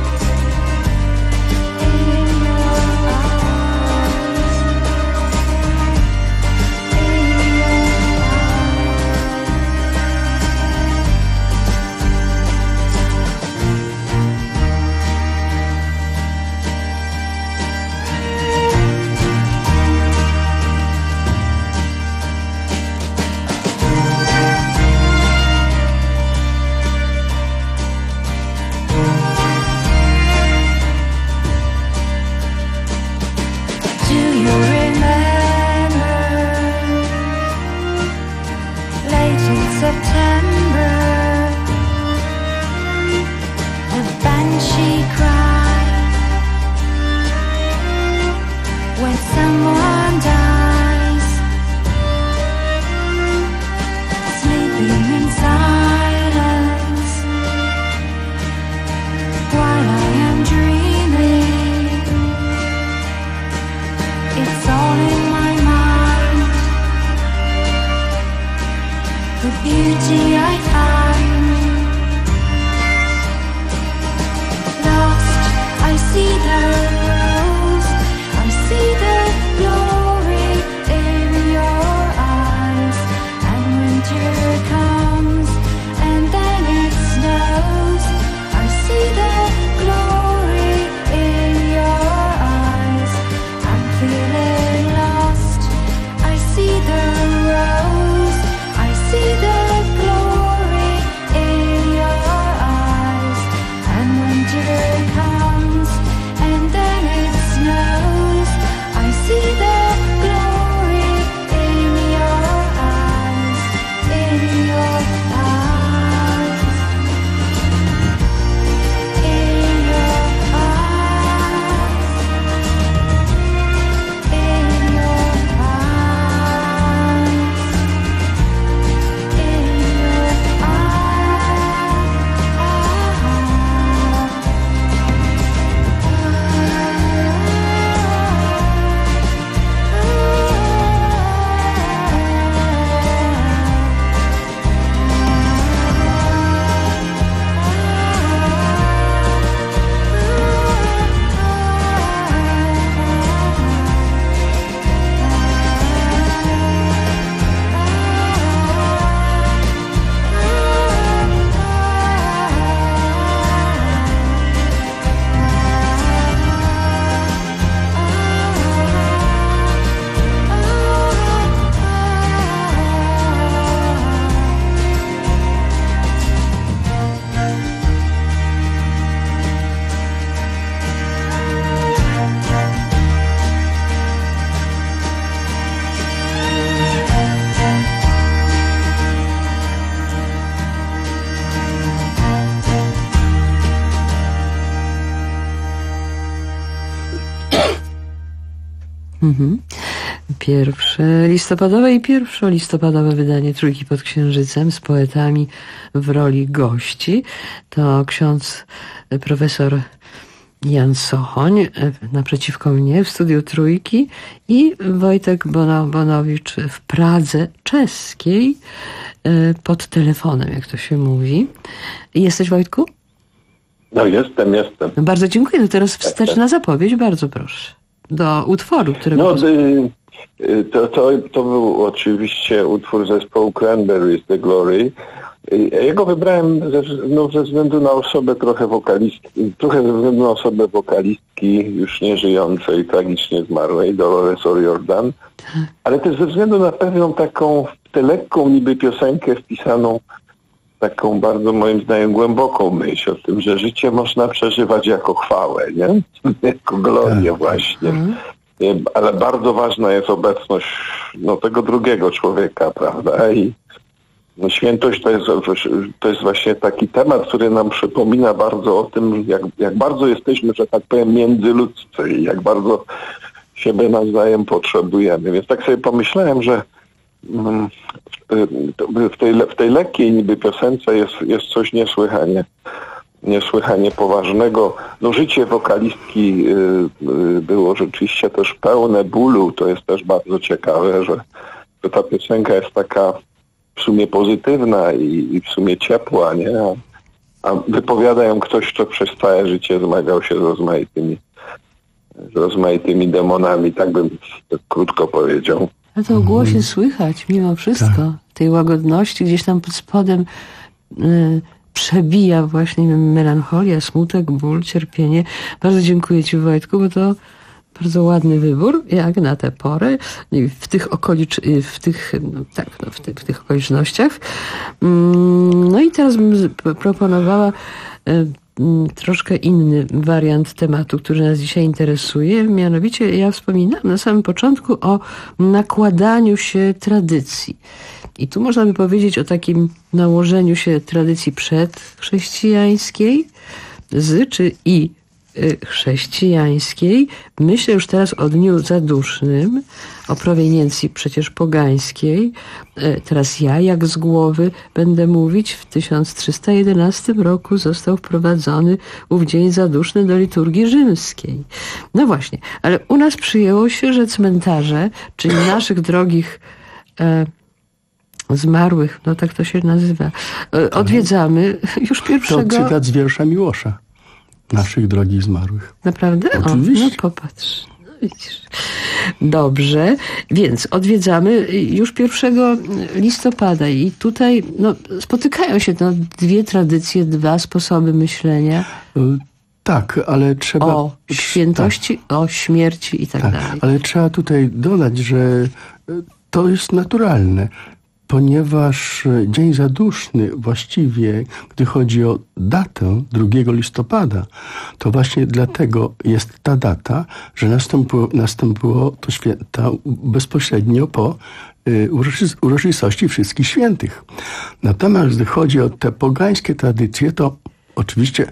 S14: In your eyes. Do you remember late in September the banshee cry when someone dies, sleeping in silence while I am dreaming? It's all in my mind. The beauty I find. Lost, I see the rose. I see the glory in your eyes. And winter comes and then it snows. I see the glory in your eyes. I'm feeling lost. I see the rose. I see the glory in your eyes. And winter comes and then it snows. I see the glory in your eyes. In your eyes. In your eyes. In your eyes. In your
S10: Mhm. Pierwsze listopadowe i pierwszolistopadowe wydanie Trójki pod Księżycem z poetami w roli gości. To ksiądz profesor Jan Sochoń e, naprzeciwko mnie w studiu Trójki i Wojtek Bono- Bonowicz w Pradze czeskiej e, pod telefonem, jak to się mówi. Jesteś, Wojtku?
S13: No jestem, jestem.
S10: No bardzo dziękuję. No teraz wsteczna zapowiedź, bardzo proszę. Do utworu, którego...
S13: No, y, y, to, to, to był oczywiście utwór zespołu Cranberries, The Glory. Y, Ja go wybrałem ze, no, ze względu na osobę trochę wokalistki, trochę ze względu na osobę wokalistki już nieżyjącej, tragicznie zmarłej, Dolores O'Riordan, ale też ze względu na pewną taką, tę lekką niby piosenkę wpisaną taką bardzo moim zdaniem głęboką myśl o tym, że życie można przeżywać jako chwałę, nie? Jako glorię właśnie. Nie, ale bardzo ważna jest obecność no, tego drugiego człowieka, prawda? I no, świętość to jest, to jest właśnie taki temat, który nam przypomina bardzo o tym, jak, jak bardzo jesteśmy, że tak powiem, międzyludzcy i jak bardzo siebie nawzajem potrzebujemy. Więc tak sobie pomyślałem, że w tej, w tej lekkiej niby piosence jest, jest coś niesłychanie, niesłychanie poważnego. No, życie wokalistki było rzeczywiście też pełne bólu. To jest też bardzo ciekawe, że, że ta piosenka jest taka w sumie pozytywna i, i w sumie ciepła, nie? A, a wypowiada ją ktoś, kto przez całe życie zmagał się z rozmaitymi, z rozmaitymi demonami, tak bym tak krótko powiedział.
S10: A to o głosie słychać mimo wszystko. Tak. Tej łagodności gdzieś tam pod spodem y, przebija właśnie melancholia, smutek, ból, cierpienie. Bardzo dziękuję Ci, Wojtku, bo to bardzo ładny wybór, jak na tę porę, w tych okolicz... w tych, no, tak, no, w, ty, w tych okolicznościach. Mm, no i teraz bym proponowała y, troszkę inny wariant tematu, który nas dzisiaj interesuje. Mianowicie ja wspominałam na samym początku o nakładaniu się tradycji. I tu można by powiedzieć o takim nałożeniu się tradycji przedchrześcijańskiej z czy i chrześcijańskiej. Myślę już teraz o Dniu Zadusznym, o proweniencji przecież pogańskiej. Teraz ja, jak z głowy, będę mówić, w tysiąc trzysta jedenastym roku został wprowadzony ów Dzień Zaduszny do liturgii rzymskiej. No właśnie, ale u nas przyjęło się, że cmentarze, czyli naszych drogich e, zmarłych, no tak to się nazywa, e, odwiedzamy już pierwszego...
S12: To cytat z wiersza Miłosza. Naszych drogich zmarłych.
S10: Naprawdę?
S12: Oczywiście.
S10: O, no popatrz. No widzisz. Dobrze, więc odwiedzamy już pierwszego listopada i tutaj no, spotykają się no, dwie tradycje, dwa sposoby myślenia.
S12: Tak, ale trzeba...
S10: O świętości, tak. O śmierci i tak, tak dalej.
S12: Ale trzeba tutaj dodać, że to jest naturalne. Ponieważ Dzień Zaduszny właściwie, gdy chodzi o datę drugiego listopada, to właśnie dlatego jest ta data, że nastąpiło, nastąpiło to święta bezpośrednio po y, uroczystości Wszystkich Świętych. Natomiast gdy chodzi o te pogańskie tradycje, to oczywiście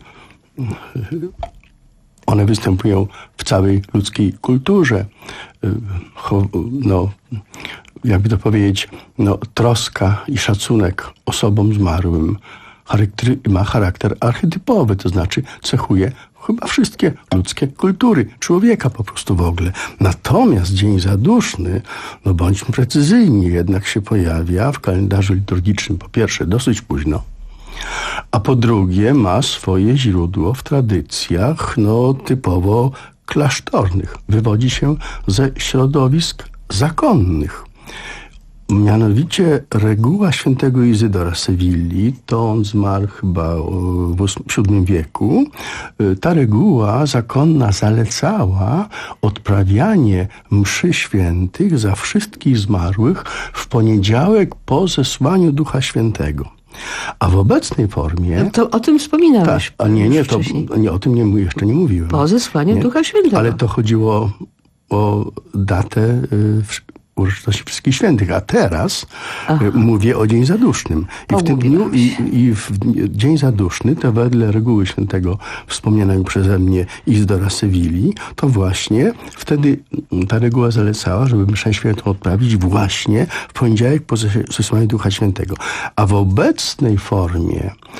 S12: one występują w całej ludzkiej kulturze. Y, cho, no, jakby to powiedzieć, no, troska i szacunek osobom zmarłym charakter, ma charakter archetypowy, to znaczy cechuje chyba wszystkie ludzkie kultury, człowieka po prostu w ogóle. Natomiast Dzień Zaduszny, no bądźmy precyzyjni, jednak się pojawia w kalendarzu liturgicznym po pierwsze dosyć późno, a po drugie ma swoje źródło w tradycjach no, typowo klasztornych. Wywodzi się ze środowisk zakonnych. Mianowicie reguła świętego Izydora Sewilli, to on zmarł chyba w siódmym wieku, ta reguła zakonna zalecała odprawianie mszy świętych za wszystkich zmarłych w poniedziałek po zesłaniu Ducha Świętego. A w obecnej formie...
S10: No to o tym wspominałeś.
S12: Tak, a nie, nie, to, nie, o tym nie, jeszcze nie mówiłem.
S10: Po zesłaniu
S12: nie?
S10: Ducha Świętego.
S12: Ale to chodziło o datę y, uroczystości Wszystkich Świętych, a teraz Aha. mówię o Dzień Zadusznym. I w tym dniu, i, i w Dzień Zaduszny, to wedle reguły świętego wspomnianego przeze mnie Izydora Sewilli, to właśnie wtedy ta reguła zalecała, żeby mszę świętą odprawić właśnie w poniedziałek po zesłaniu Ducha Świętego. A w obecnej formie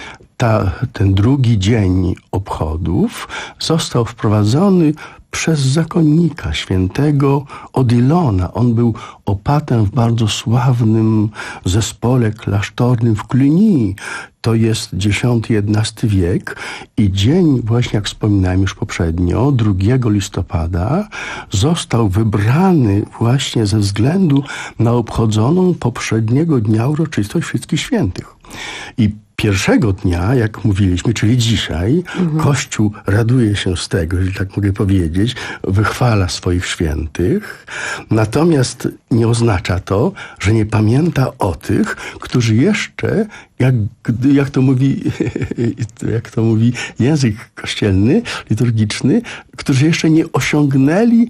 S12: ta, ten drugi dzień obchodów został wprowadzony przez zakonnika świętego Odilona. On był opatem w bardzo sławnym zespole klasztornym w Cluny. To jest dziesiąty jedenasty wiek i dzień, właśnie jak wspominałem już poprzednio, drugiego listopada, został wybrany właśnie ze względu na obchodzoną poprzedniego dnia uroczystość Wszystkich Świętych. I pierwszego dnia, jak mówiliśmy, czyli dzisiaj, mhm. Kościół raduje się z tego, jeżeli tak mogę powiedzieć, wychwala swoich świętych, natomiast nie oznacza to, że nie pamięta o tych, którzy jeszcze, jak, jak to mówi, jak to mówi język kościelny, liturgiczny, którzy jeszcze nie osiągnęli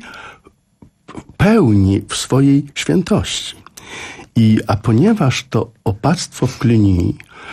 S12: pełni w swojej świętości. I, a ponieważ to opactwo w Cluny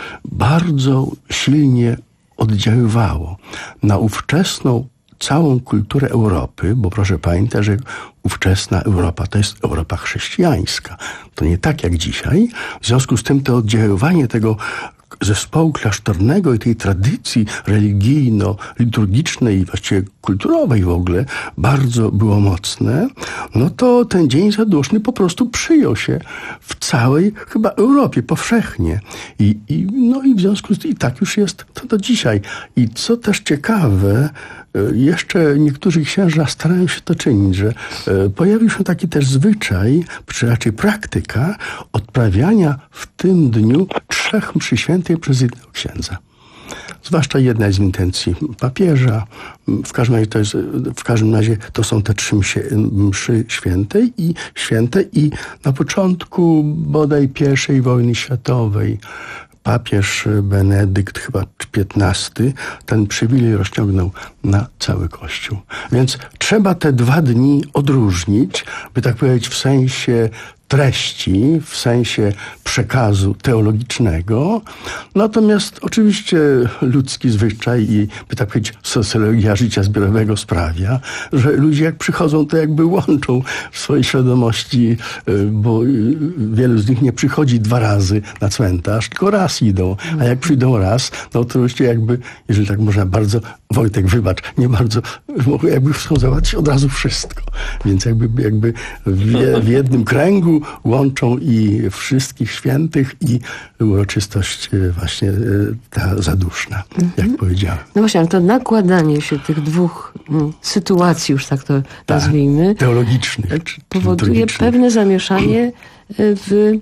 S12: bardzo silnie oddziaływało na ówczesną całą kulturę Europy, bo proszę pamiętać, że ówczesna Europa to jest Europa chrześcijańska. To nie tak jak dzisiaj. W związku z tym to oddziaływanie tego zespołu klasztornego i tej tradycji religijno-liturgicznej i właściwie kulturowej w ogóle bardzo było mocne, no to ten dzień zaduszny po prostu przyjął się w całej chyba Europie powszechnie. I, i, no i w związku z tym i tak już jest to do dzisiaj. I co też ciekawe, jeszcze niektórzy księża starają się to czynić, że pojawił się taki też zwyczaj, czy raczej praktyka odprawiania w tym dniu trzech mszy świętej przez jednego księdza. Zwłaszcza jedna jest w intencji papieża. W każdym razie to, jest, w każdym razie to są te trzy mszy, mszy świętej i święte i na początku bodaj pierwszej wojny światowej papież Benedykt, chyba piętnasty, ten przywilej rozciągnął na cały Kościół. Więc trzeba te dwa dni odróżnić, by tak powiedzieć, w sensie treści, w sensie przekazu teologicznego. Natomiast oczywiście ludzki zwyczaj i, by tak powiedzieć, socjologia życia zbiorowego sprawia, że ludzie jak przychodzą, to jakby łączą w swojej świadomości, bo wielu z nich nie przychodzi dwa razy na cmentarz, tylko raz idą. A jak przyjdą raz, no to oczywiście jakby, jeżeli tak można bardzo, Wojtek, wybacz, nie bardzo, jakby chcą załatwić od razu wszystko. Więc jakby, jakby w, w jednym kręgu łączą i wszystkich świętych i uroczystość właśnie ta zaduszna, jak mm-hmm. powiedziałem.
S10: No właśnie, ale to nakładanie się tych dwóch mm, sytuacji, już tak to tak, nazwijmy,
S12: teologicznych, czy,
S10: powoduje czy pewne zamieszanie w,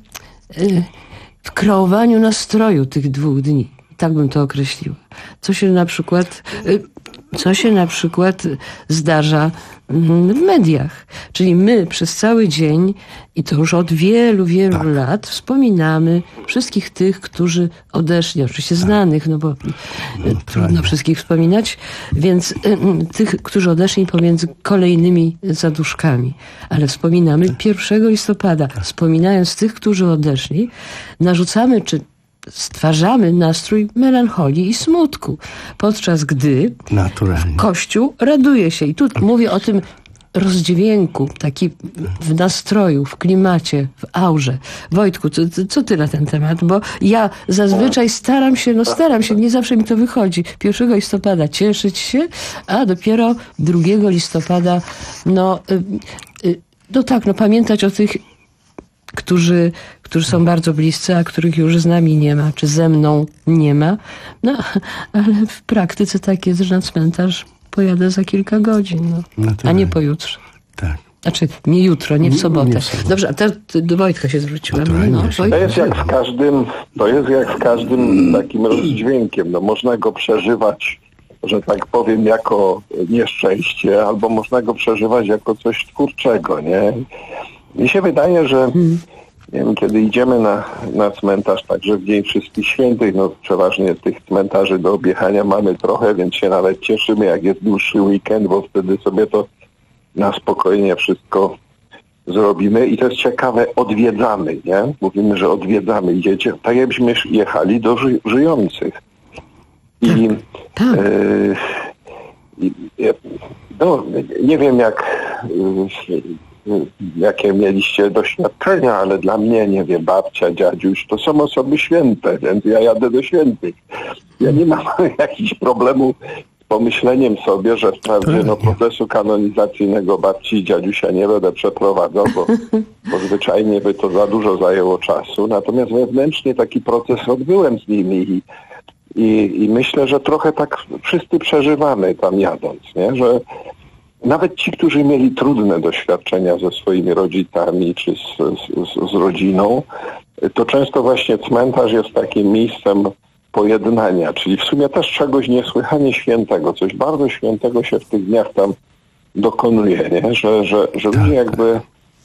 S10: w kreowaniu nastroju tych dwóch dni. Tak bym to określiła. Co się na przykład, co się na przykład zdarza w mediach. Czyli my przez cały dzień, i to już od wielu, wielu tak. lat, wspominamy wszystkich tych, którzy odeszli, oczywiście tak. znanych, no bo no, trudno wszystkich wspominać, więc y, tych, którzy odeszli pomiędzy kolejnymi zaduszkami. Ale wspominamy tak. pierwszego listopada. Tak. Wspominając tych, którzy odeszli, narzucamy, czy stwarzamy nastrój melancholii i smutku, podczas gdy
S12: naturalnie
S10: Kościół raduje się. I tu mówię o tym rozdźwięku, taki w nastroju, w klimacie, w aurze. Wojtku, co, co ty na ten temat? Bo ja zazwyczaj staram się, no staram się, nie zawsze mi to wychodzi, pierwszego listopada cieszyć się, a dopiero drugiego listopada no, y, y, no tak, no pamiętać o tych, którzy, którzy są bardzo bliscy, a których już z nami nie ma, czy ze mną nie ma. No, ale w praktyce tak jest, że na cmentarz pojadę za kilka godzin, no. No a nie pojutrze.
S12: Tak.
S10: Znaczy, nie jutro, nie w sobotę. Nie w sobotę. Dobrze, a teraz do Wojtka się zwróciłem. No,
S13: to jest jak w każdym, to jest jak w każdym takim rozdźwiękiem. No, można go przeżywać, że tak powiem, jako nieszczęście, albo można go przeżywać jako coś twórczego, nie? Mi się wydaje, że hmm. nie wiem, kiedy idziemy na, na cmentarz, także w Dzień Wszystkich Świętych, no przeważnie tych cmentarzy do objechania mamy trochę, więc się nawet cieszymy, jak jest dłuższy weekend, bo wtedy sobie to na spokojnie wszystko zrobimy. I to jest ciekawe, odwiedzamy, nie? Mówimy, że odwiedzamy. Idziecie, tak jakbyśmy jechali do ży- żyjących. I
S10: tak.
S13: y, y, no, nie wiem, jak y, jakie mieliście doświadczenia, ale dla mnie, nie wiem, babcia, dziadziuś, to są osoby święte, więc ja jadę do świętych. ja nie mam jakichś problemów z pomyśleniem sobie, że wprawdzie no, procesu kanonizacyjnego babci i dziadusia nie będę przeprowadzał, bo, bo zwyczajnie by to za dużo zajęło czasu. Natomiast wewnętrznie taki proces odbyłem z nimi i, i, i myślę, że trochę tak wszyscy przeżywamy tam jadąc, nie? Że nawet ci, którzy mieli trudne doświadczenia ze swoimi rodzicami czy z, z, z rodziną, to często właśnie cmentarz jest takim miejscem pojednania, czyli w sumie też czegoś niesłychanie świętego, coś bardzo świętego się w tych dniach tam dokonuje, nie? Że, że, że ludzie jakby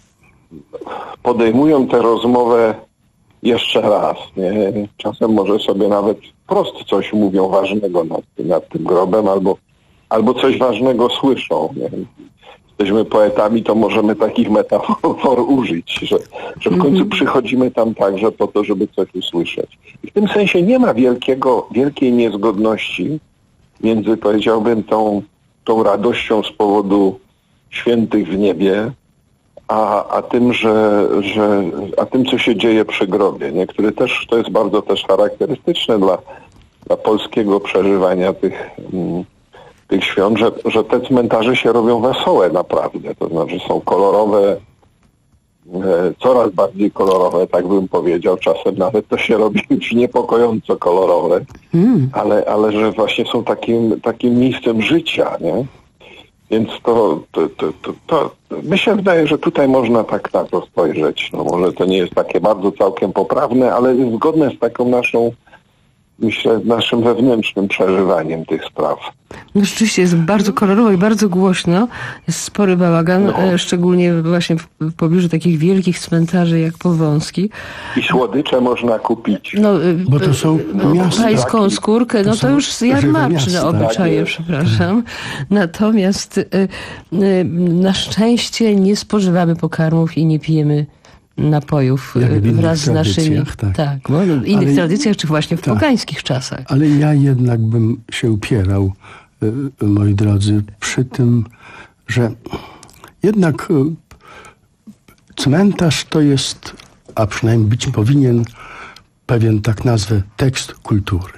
S13: podejmują tę rozmowę jeszcze raz, nie? Czasem może sobie nawet wprost coś mówią ważnego nad, nad tym grobem, albo, albo coś ważnego słyszą, nie? Jesteśmy poetami, to możemy takich metafor użyć, że, że w końcu przychodzimy tam także po to, żeby coś usłyszeć. I w tym sensie nie ma wielkiego, wielkiej niezgodności między, powiedziałbym, tą, tą radością z powodu świętych w niebie, a, a tym, że, że, a tym, co się dzieje przy grobie, nie? Który też, to jest bardzo też charakterystyczne dla, dla polskiego przeżywania tych... Mm, tych świąt, że, że te cmentarze się robią wesołe naprawdę, to znaczy są kolorowe, e, coraz bardziej kolorowe, tak bym powiedział, czasem nawet to się robi już niepokojąco kolorowe, mm. ale, ale że właśnie są takim, takim miejscem życia, nie? Więc to, to, to, to, to mi się wydaje, że tutaj można tak na to spojrzeć. No może to nie jest takie bardzo całkiem poprawne, ale jest zgodne z taką naszą, myślę, naszym wewnętrznym przeżywaniem tych spraw.
S10: No rzeczywiście jest bardzo kolorowo i bardzo głośno. Jest spory bałagan, no. e, szczególnie właśnie w, w pobliżu takich wielkich cmentarzy jak Powązki.
S13: I słodycze można kupić.
S10: No, e,
S12: bo to są
S10: no,
S12: miasta.
S10: Pańską skórkę, no to, to już jarmarczne obyczaje, tak przepraszam. Natomiast e, e, na szczęście nie spożywamy pokarmów i nie pijemy napojów wraz z naszymi... Tak, tak bo w innych ale, tradycjach, czy właśnie w tak, pogańskich czasach.
S12: Ale ja jednak bym się upierał, y, moi drodzy, przy tym, że jednak y, cmentarz to jest, a przynajmniej być powinien, pewien, tak nazwę, tekst kultury.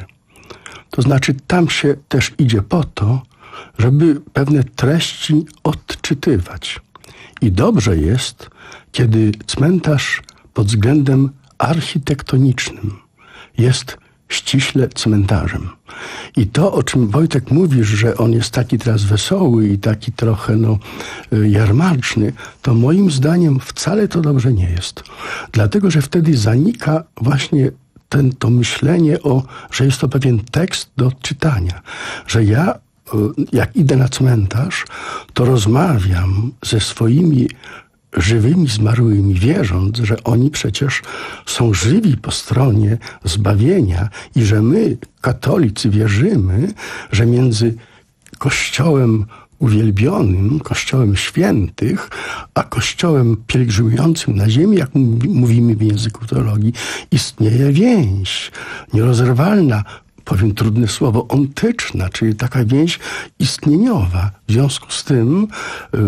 S12: To znaczy tam się też idzie po to, żeby pewne treści odczytywać. I dobrze jest, kiedy cmentarz pod względem architektonicznym jest ściśle cmentarzem. I to, o czym Wojtek mówisz, że on jest taki teraz wesoły i taki trochę no, jarmarczny, to moim zdaniem wcale to dobrze nie jest. Dlatego, że wtedy zanika właśnie ten, to myślenie o, że jest to pewien tekst do czytania. Że ja, jak idę na cmentarz, to rozmawiam ze swoimi żywymi zmarłymi, wierząc, że oni przecież są żywi po stronie zbawienia i że my, katolicy, wierzymy, że między Kościołem uwielbionym, Kościołem świętych, a Kościołem pielgrzymującym na ziemi, jak mówimy w języku teologii, istnieje więź nierozerwalna, powiem trudne słowo, ontyczna, czyli taka więź istnieniowa. W związku z tym y,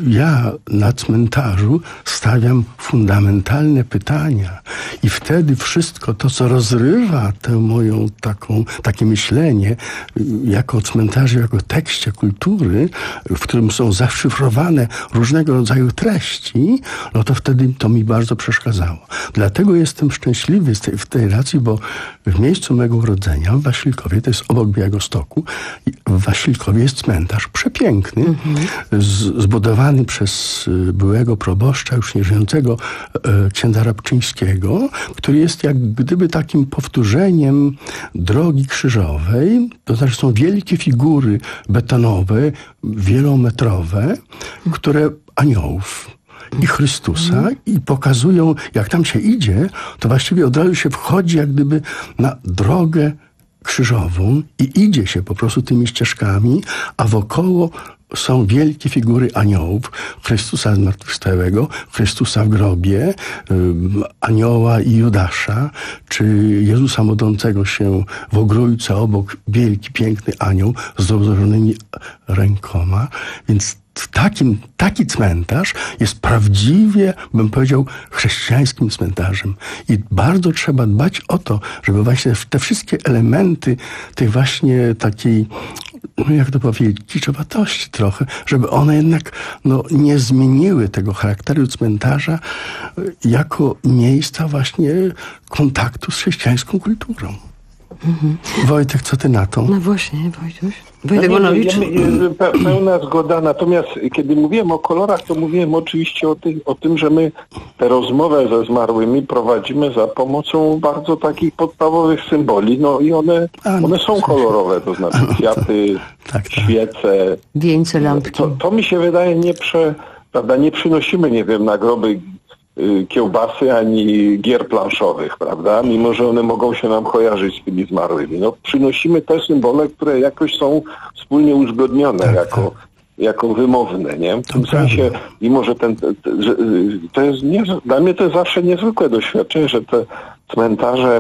S12: ja na cmentarzu stawiam fundamentalne pytania i wtedy wszystko to, co rozrywa tę moją taką, takie myślenie y, jako cmentarzu, jako tekście kultury, w którym są zaszyfrowane różnego rodzaju treści, no to wtedy to mi bardzo przeszkadzało. Dlatego jestem szczęśliwy w tej, w tej racji, bo w miejscu mego urodzenia, w Wasilkowie, to jest obok Białegostoku, w Wasilkowie jest cmentarz przepiękny, mm-hmm. z, zbudowany przez byłego proboszcza, już nieżyjącego e, księdza Rabczyńskiego, który jest jak gdyby takim powtórzeniem drogi krzyżowej. To znaczy są wielkie figury betonowe, wielometrowe, które aniołów i Chrystusa mm. i pokazują, jak tam się idzie, to właściwie od razu się wchodzi jak gdyby na drogę krzyżową i idzie się po prostu tymi ścieżkami, a wokoło są wielkie figury aniołów, Chrystusa zmartwychwstałego, Chrystusa w grobie, anioła i Judasza, czy Jezusa modlącego się w ogrójce obok wielki, piękny anioł z rozłożonymi rękoma. Więc takim, taki cmentarz jest prawdziwie, bym powiedział, chrześcijańskim cmentarzem. I bardzo trzeba dbać o to, żeby właśnie te wszystkie elementy tej właśnie takiej, no jak to powiedzieć, kiczowatości trochę, żeby one jednak no, nie zmieniły tego charakteru cmentarza jako miejsca właśnie kontaktu z chrześcijańską kulturą. Mhm. Wojtek, co ty na to?
S10: No właśnie, Wojtuś. Wojtek
S13: No,
S10: Bonowicz.
S13: ja, ja, pełna zgoda, natomiast kiedy mówiłem o kolorach, to mówiłem oczywiście o, tych, o tym, że my tę rozmowę ze zmarłymi prowadzimy za pomocą bardzo takich podstawowych symboli, no i one, one są kolorowe, to znaczy kwiaty, tak, tak. świece.
S10: Wieńce, lampki.
S13: To, to mi się wydaje, nie, prze, prawda, nie przynosimy, nie wiem, na groby kiełbasy ani gier planszowych, prawda? Mimo że one mogą się nam kojarzyć z tymi zmarłymi. No, przynosimy te symbole, które jakoś są wspólnie uzgodnione tak, jako, tak. jako wymowne, nie? W tym to sensie, prawda. Mimo że ten, te, że, to jest nie, dla mnie to jest zawsze niezwykłe doświadczenie, że te cmentarze,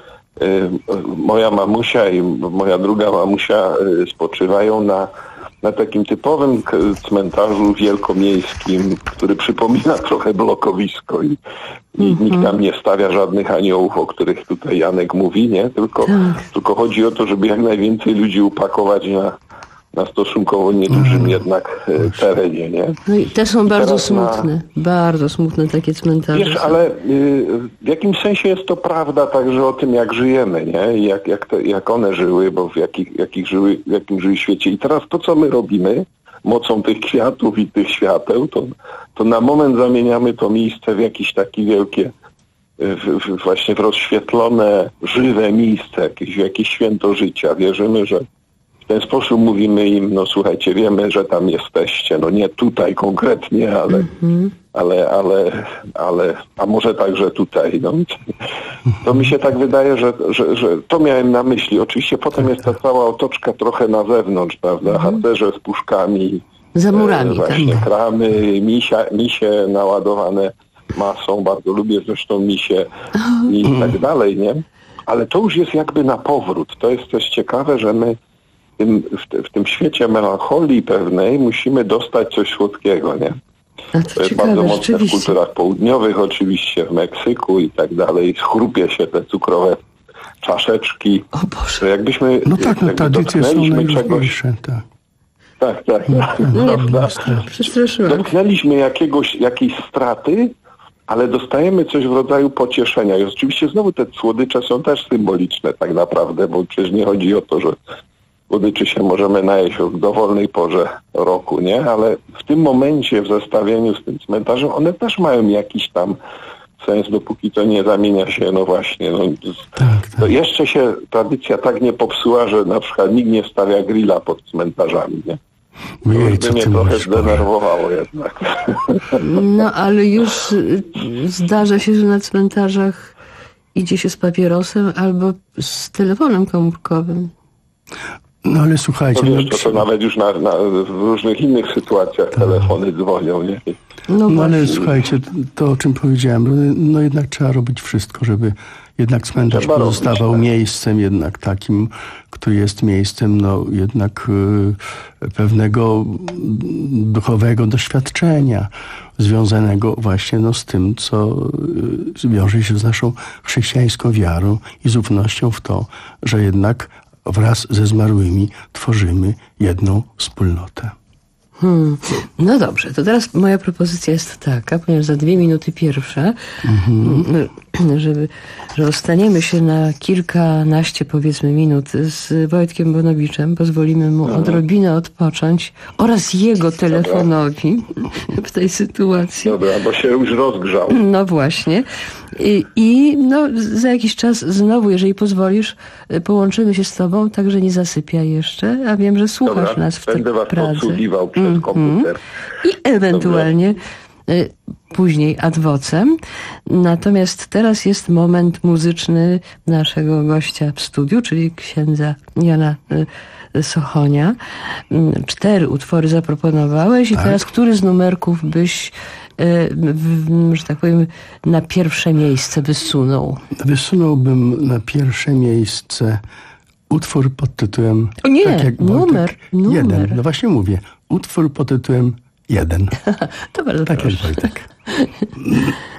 S13: y, moja mamusia i moja druga mamusia y, spoczywają na na takim typowym cmentarzu wielkomiejskim, który przypomina trochę blokowisko i, i mm-hmm. nikt tam nie stawia żadnych aniołów, o których tutaj Janek mówi, nie? Tylko, tak. tylko chodzi o to, żeby jak najwięcej ludzi upakować na, na stosunkowo niedużym mm. jednak terenie, nie?
S10: No i te są
S13: I
S10: bardzo smutne, na... bardzo smutne takie cmentarze.
S13: Wiesz, ale y, w jakimś sensie jest to prawda także o tym, jak żyjemy, nie? I jak, jak, te, jak one żyły, bo w, jakich, jakich żyły, w jakim żyły świecie. I teraz to, co my robimy, mocą tych kwiatów i tych świateł, to, to na moment zamieniamy to miejsce w jakieś takie wielkie, w, w, właśnie w rozświetlone, żywe miejsce, jakieś, jakieś święto życia. Wierzymy, że w ten sposób mówimy im, no słuchajcie, wiemy, że tam jesteście, no nie tutaj konkretnie, ale, mm-hmm. ale, ale, ale, a może także tutaj. No. To mi się tak wydaje, że, że, że to miałem na myśli. Oczywiście potem jest ta cała otoczka trochę na zewnątrz, prawda, mm-hmm. harcerze z puszkami,
S10: za murami,
S13: e, właśnie tam. kramy, misia, misie naładowane masą, bardzo lubię zresztą misie i mm. tak dalej, nie? Ale to już jest jakby na powrót. To jest też ciekawe, że my W tym, w, te, w tym świecie melancholii pewnej musimy dostać coś słodkiego, nie?
S10: To,
S13: to jest
S10: ciekawe,
S13: bardzo mocne w kulturach południowych, oczywiście w Meksyku i tak dalej. Schrupie się te cukrowe czaszeczki.
S10: O Boże.
S13: To jakbyśmy
S12: no tak, no tradycje są najróżniejsze, tak.
S13: Tak, tak.
S10: No,
S13: no,
S10: no, przestraszyłam.
S13: Dotknęliśmy jakiegoś, jakiejś straty, ale dostajemy coś w rodzaju pocieszenia. I oczywiście znowu te słodycze są też symboliczne tak naprawdę, bo przecież nie chodzi o to, że słodyczy się możemy najeść w dowolnej porze roku, nie? Ale w tym momencie w zestawieniu z tym cmentarzem one też mają jakiś tam sens, dopóki to nie zamienia się, no właśnie, no,
S12: tak, tak.
S13: To jeszcze się tradycja tak nie popsuła, że na przykład nikt nie stawia grilla pod cmentarzami, nie?
S12: Ojej,
S13: to by mnie trochę zdenerwowało jednak.
S10: No ale już zdarza się, że na cmentarzach idzie się z papierosem albo z telefonem komórkowym.
S12: No ale słuchajcie...
S13: No wiesz, to, to nawet już na, na, w różnych innych sytuacjach tak. telefony dzwonią, nie?
S12: No, no ale słuchajcie, to o czym powiedziałem, no jednak trzeba robić wszystko, żeby jednak cmentarz trzeba pozostawał robić, tak. miejscem jednak takim, który jest miejscem no jednak y, pewnego duchowego doświadczenia związanego właśnie no, z tym, co y, wiąże się z naszą chrześcijańską wiarą i z ufnością w to, że jednak wraz ze zmarłymi tworzymy jedną wspólnotę.
S10: Hmm. No dobrze, to teraz moja propozycja jest taka, ponieważ za dwie minuty pierwsza, mm-hmm. żeby, że ostaniemy się na kilkanaście powiedzmy minut z Wojtkiem Bonowiczem, pozwolimy mu no. odrobinę odpocząć oraz jego telefonowi w tej sytuacji.
S13: Dobra, bo się już rozgrzał.
S10: No właśnie. I, I no, za jakiś czas znowu, jeżeli pozwolisz, połączymy się z tobą, także nie zasypiaj jeszcze, a wiem, że słuchasz
S13: Dobra,
S10: nas w
S13: będę was
S10: Pradze.
S13: podsługiwał przez mm-hmm. komputer.
S10: I ewentualnie Dobrze. później ad vocem. Natomiast teraz jest moment muzyczny naszego gościa w studiu, czyli księdza Jana Sochonia. Cztery utwory zaproponowałeś i
S12: tak.
S10: teraz który z numerków byś, że tak powiem, na pierwsze miejsce wysunął?
S12: Wysunąłbym na pierwsze miejsce utwór pod tytułem...
S10: O nie,
S12: tak jak
S10: numer,
S12: Wojtek,
S10: numer.
S12: Jeden. No właśnie mówię. Utwór pod tytułem Jeden.
S10: To bardzo
S12: tak
S10: proszę.
S12: jak Wojtek.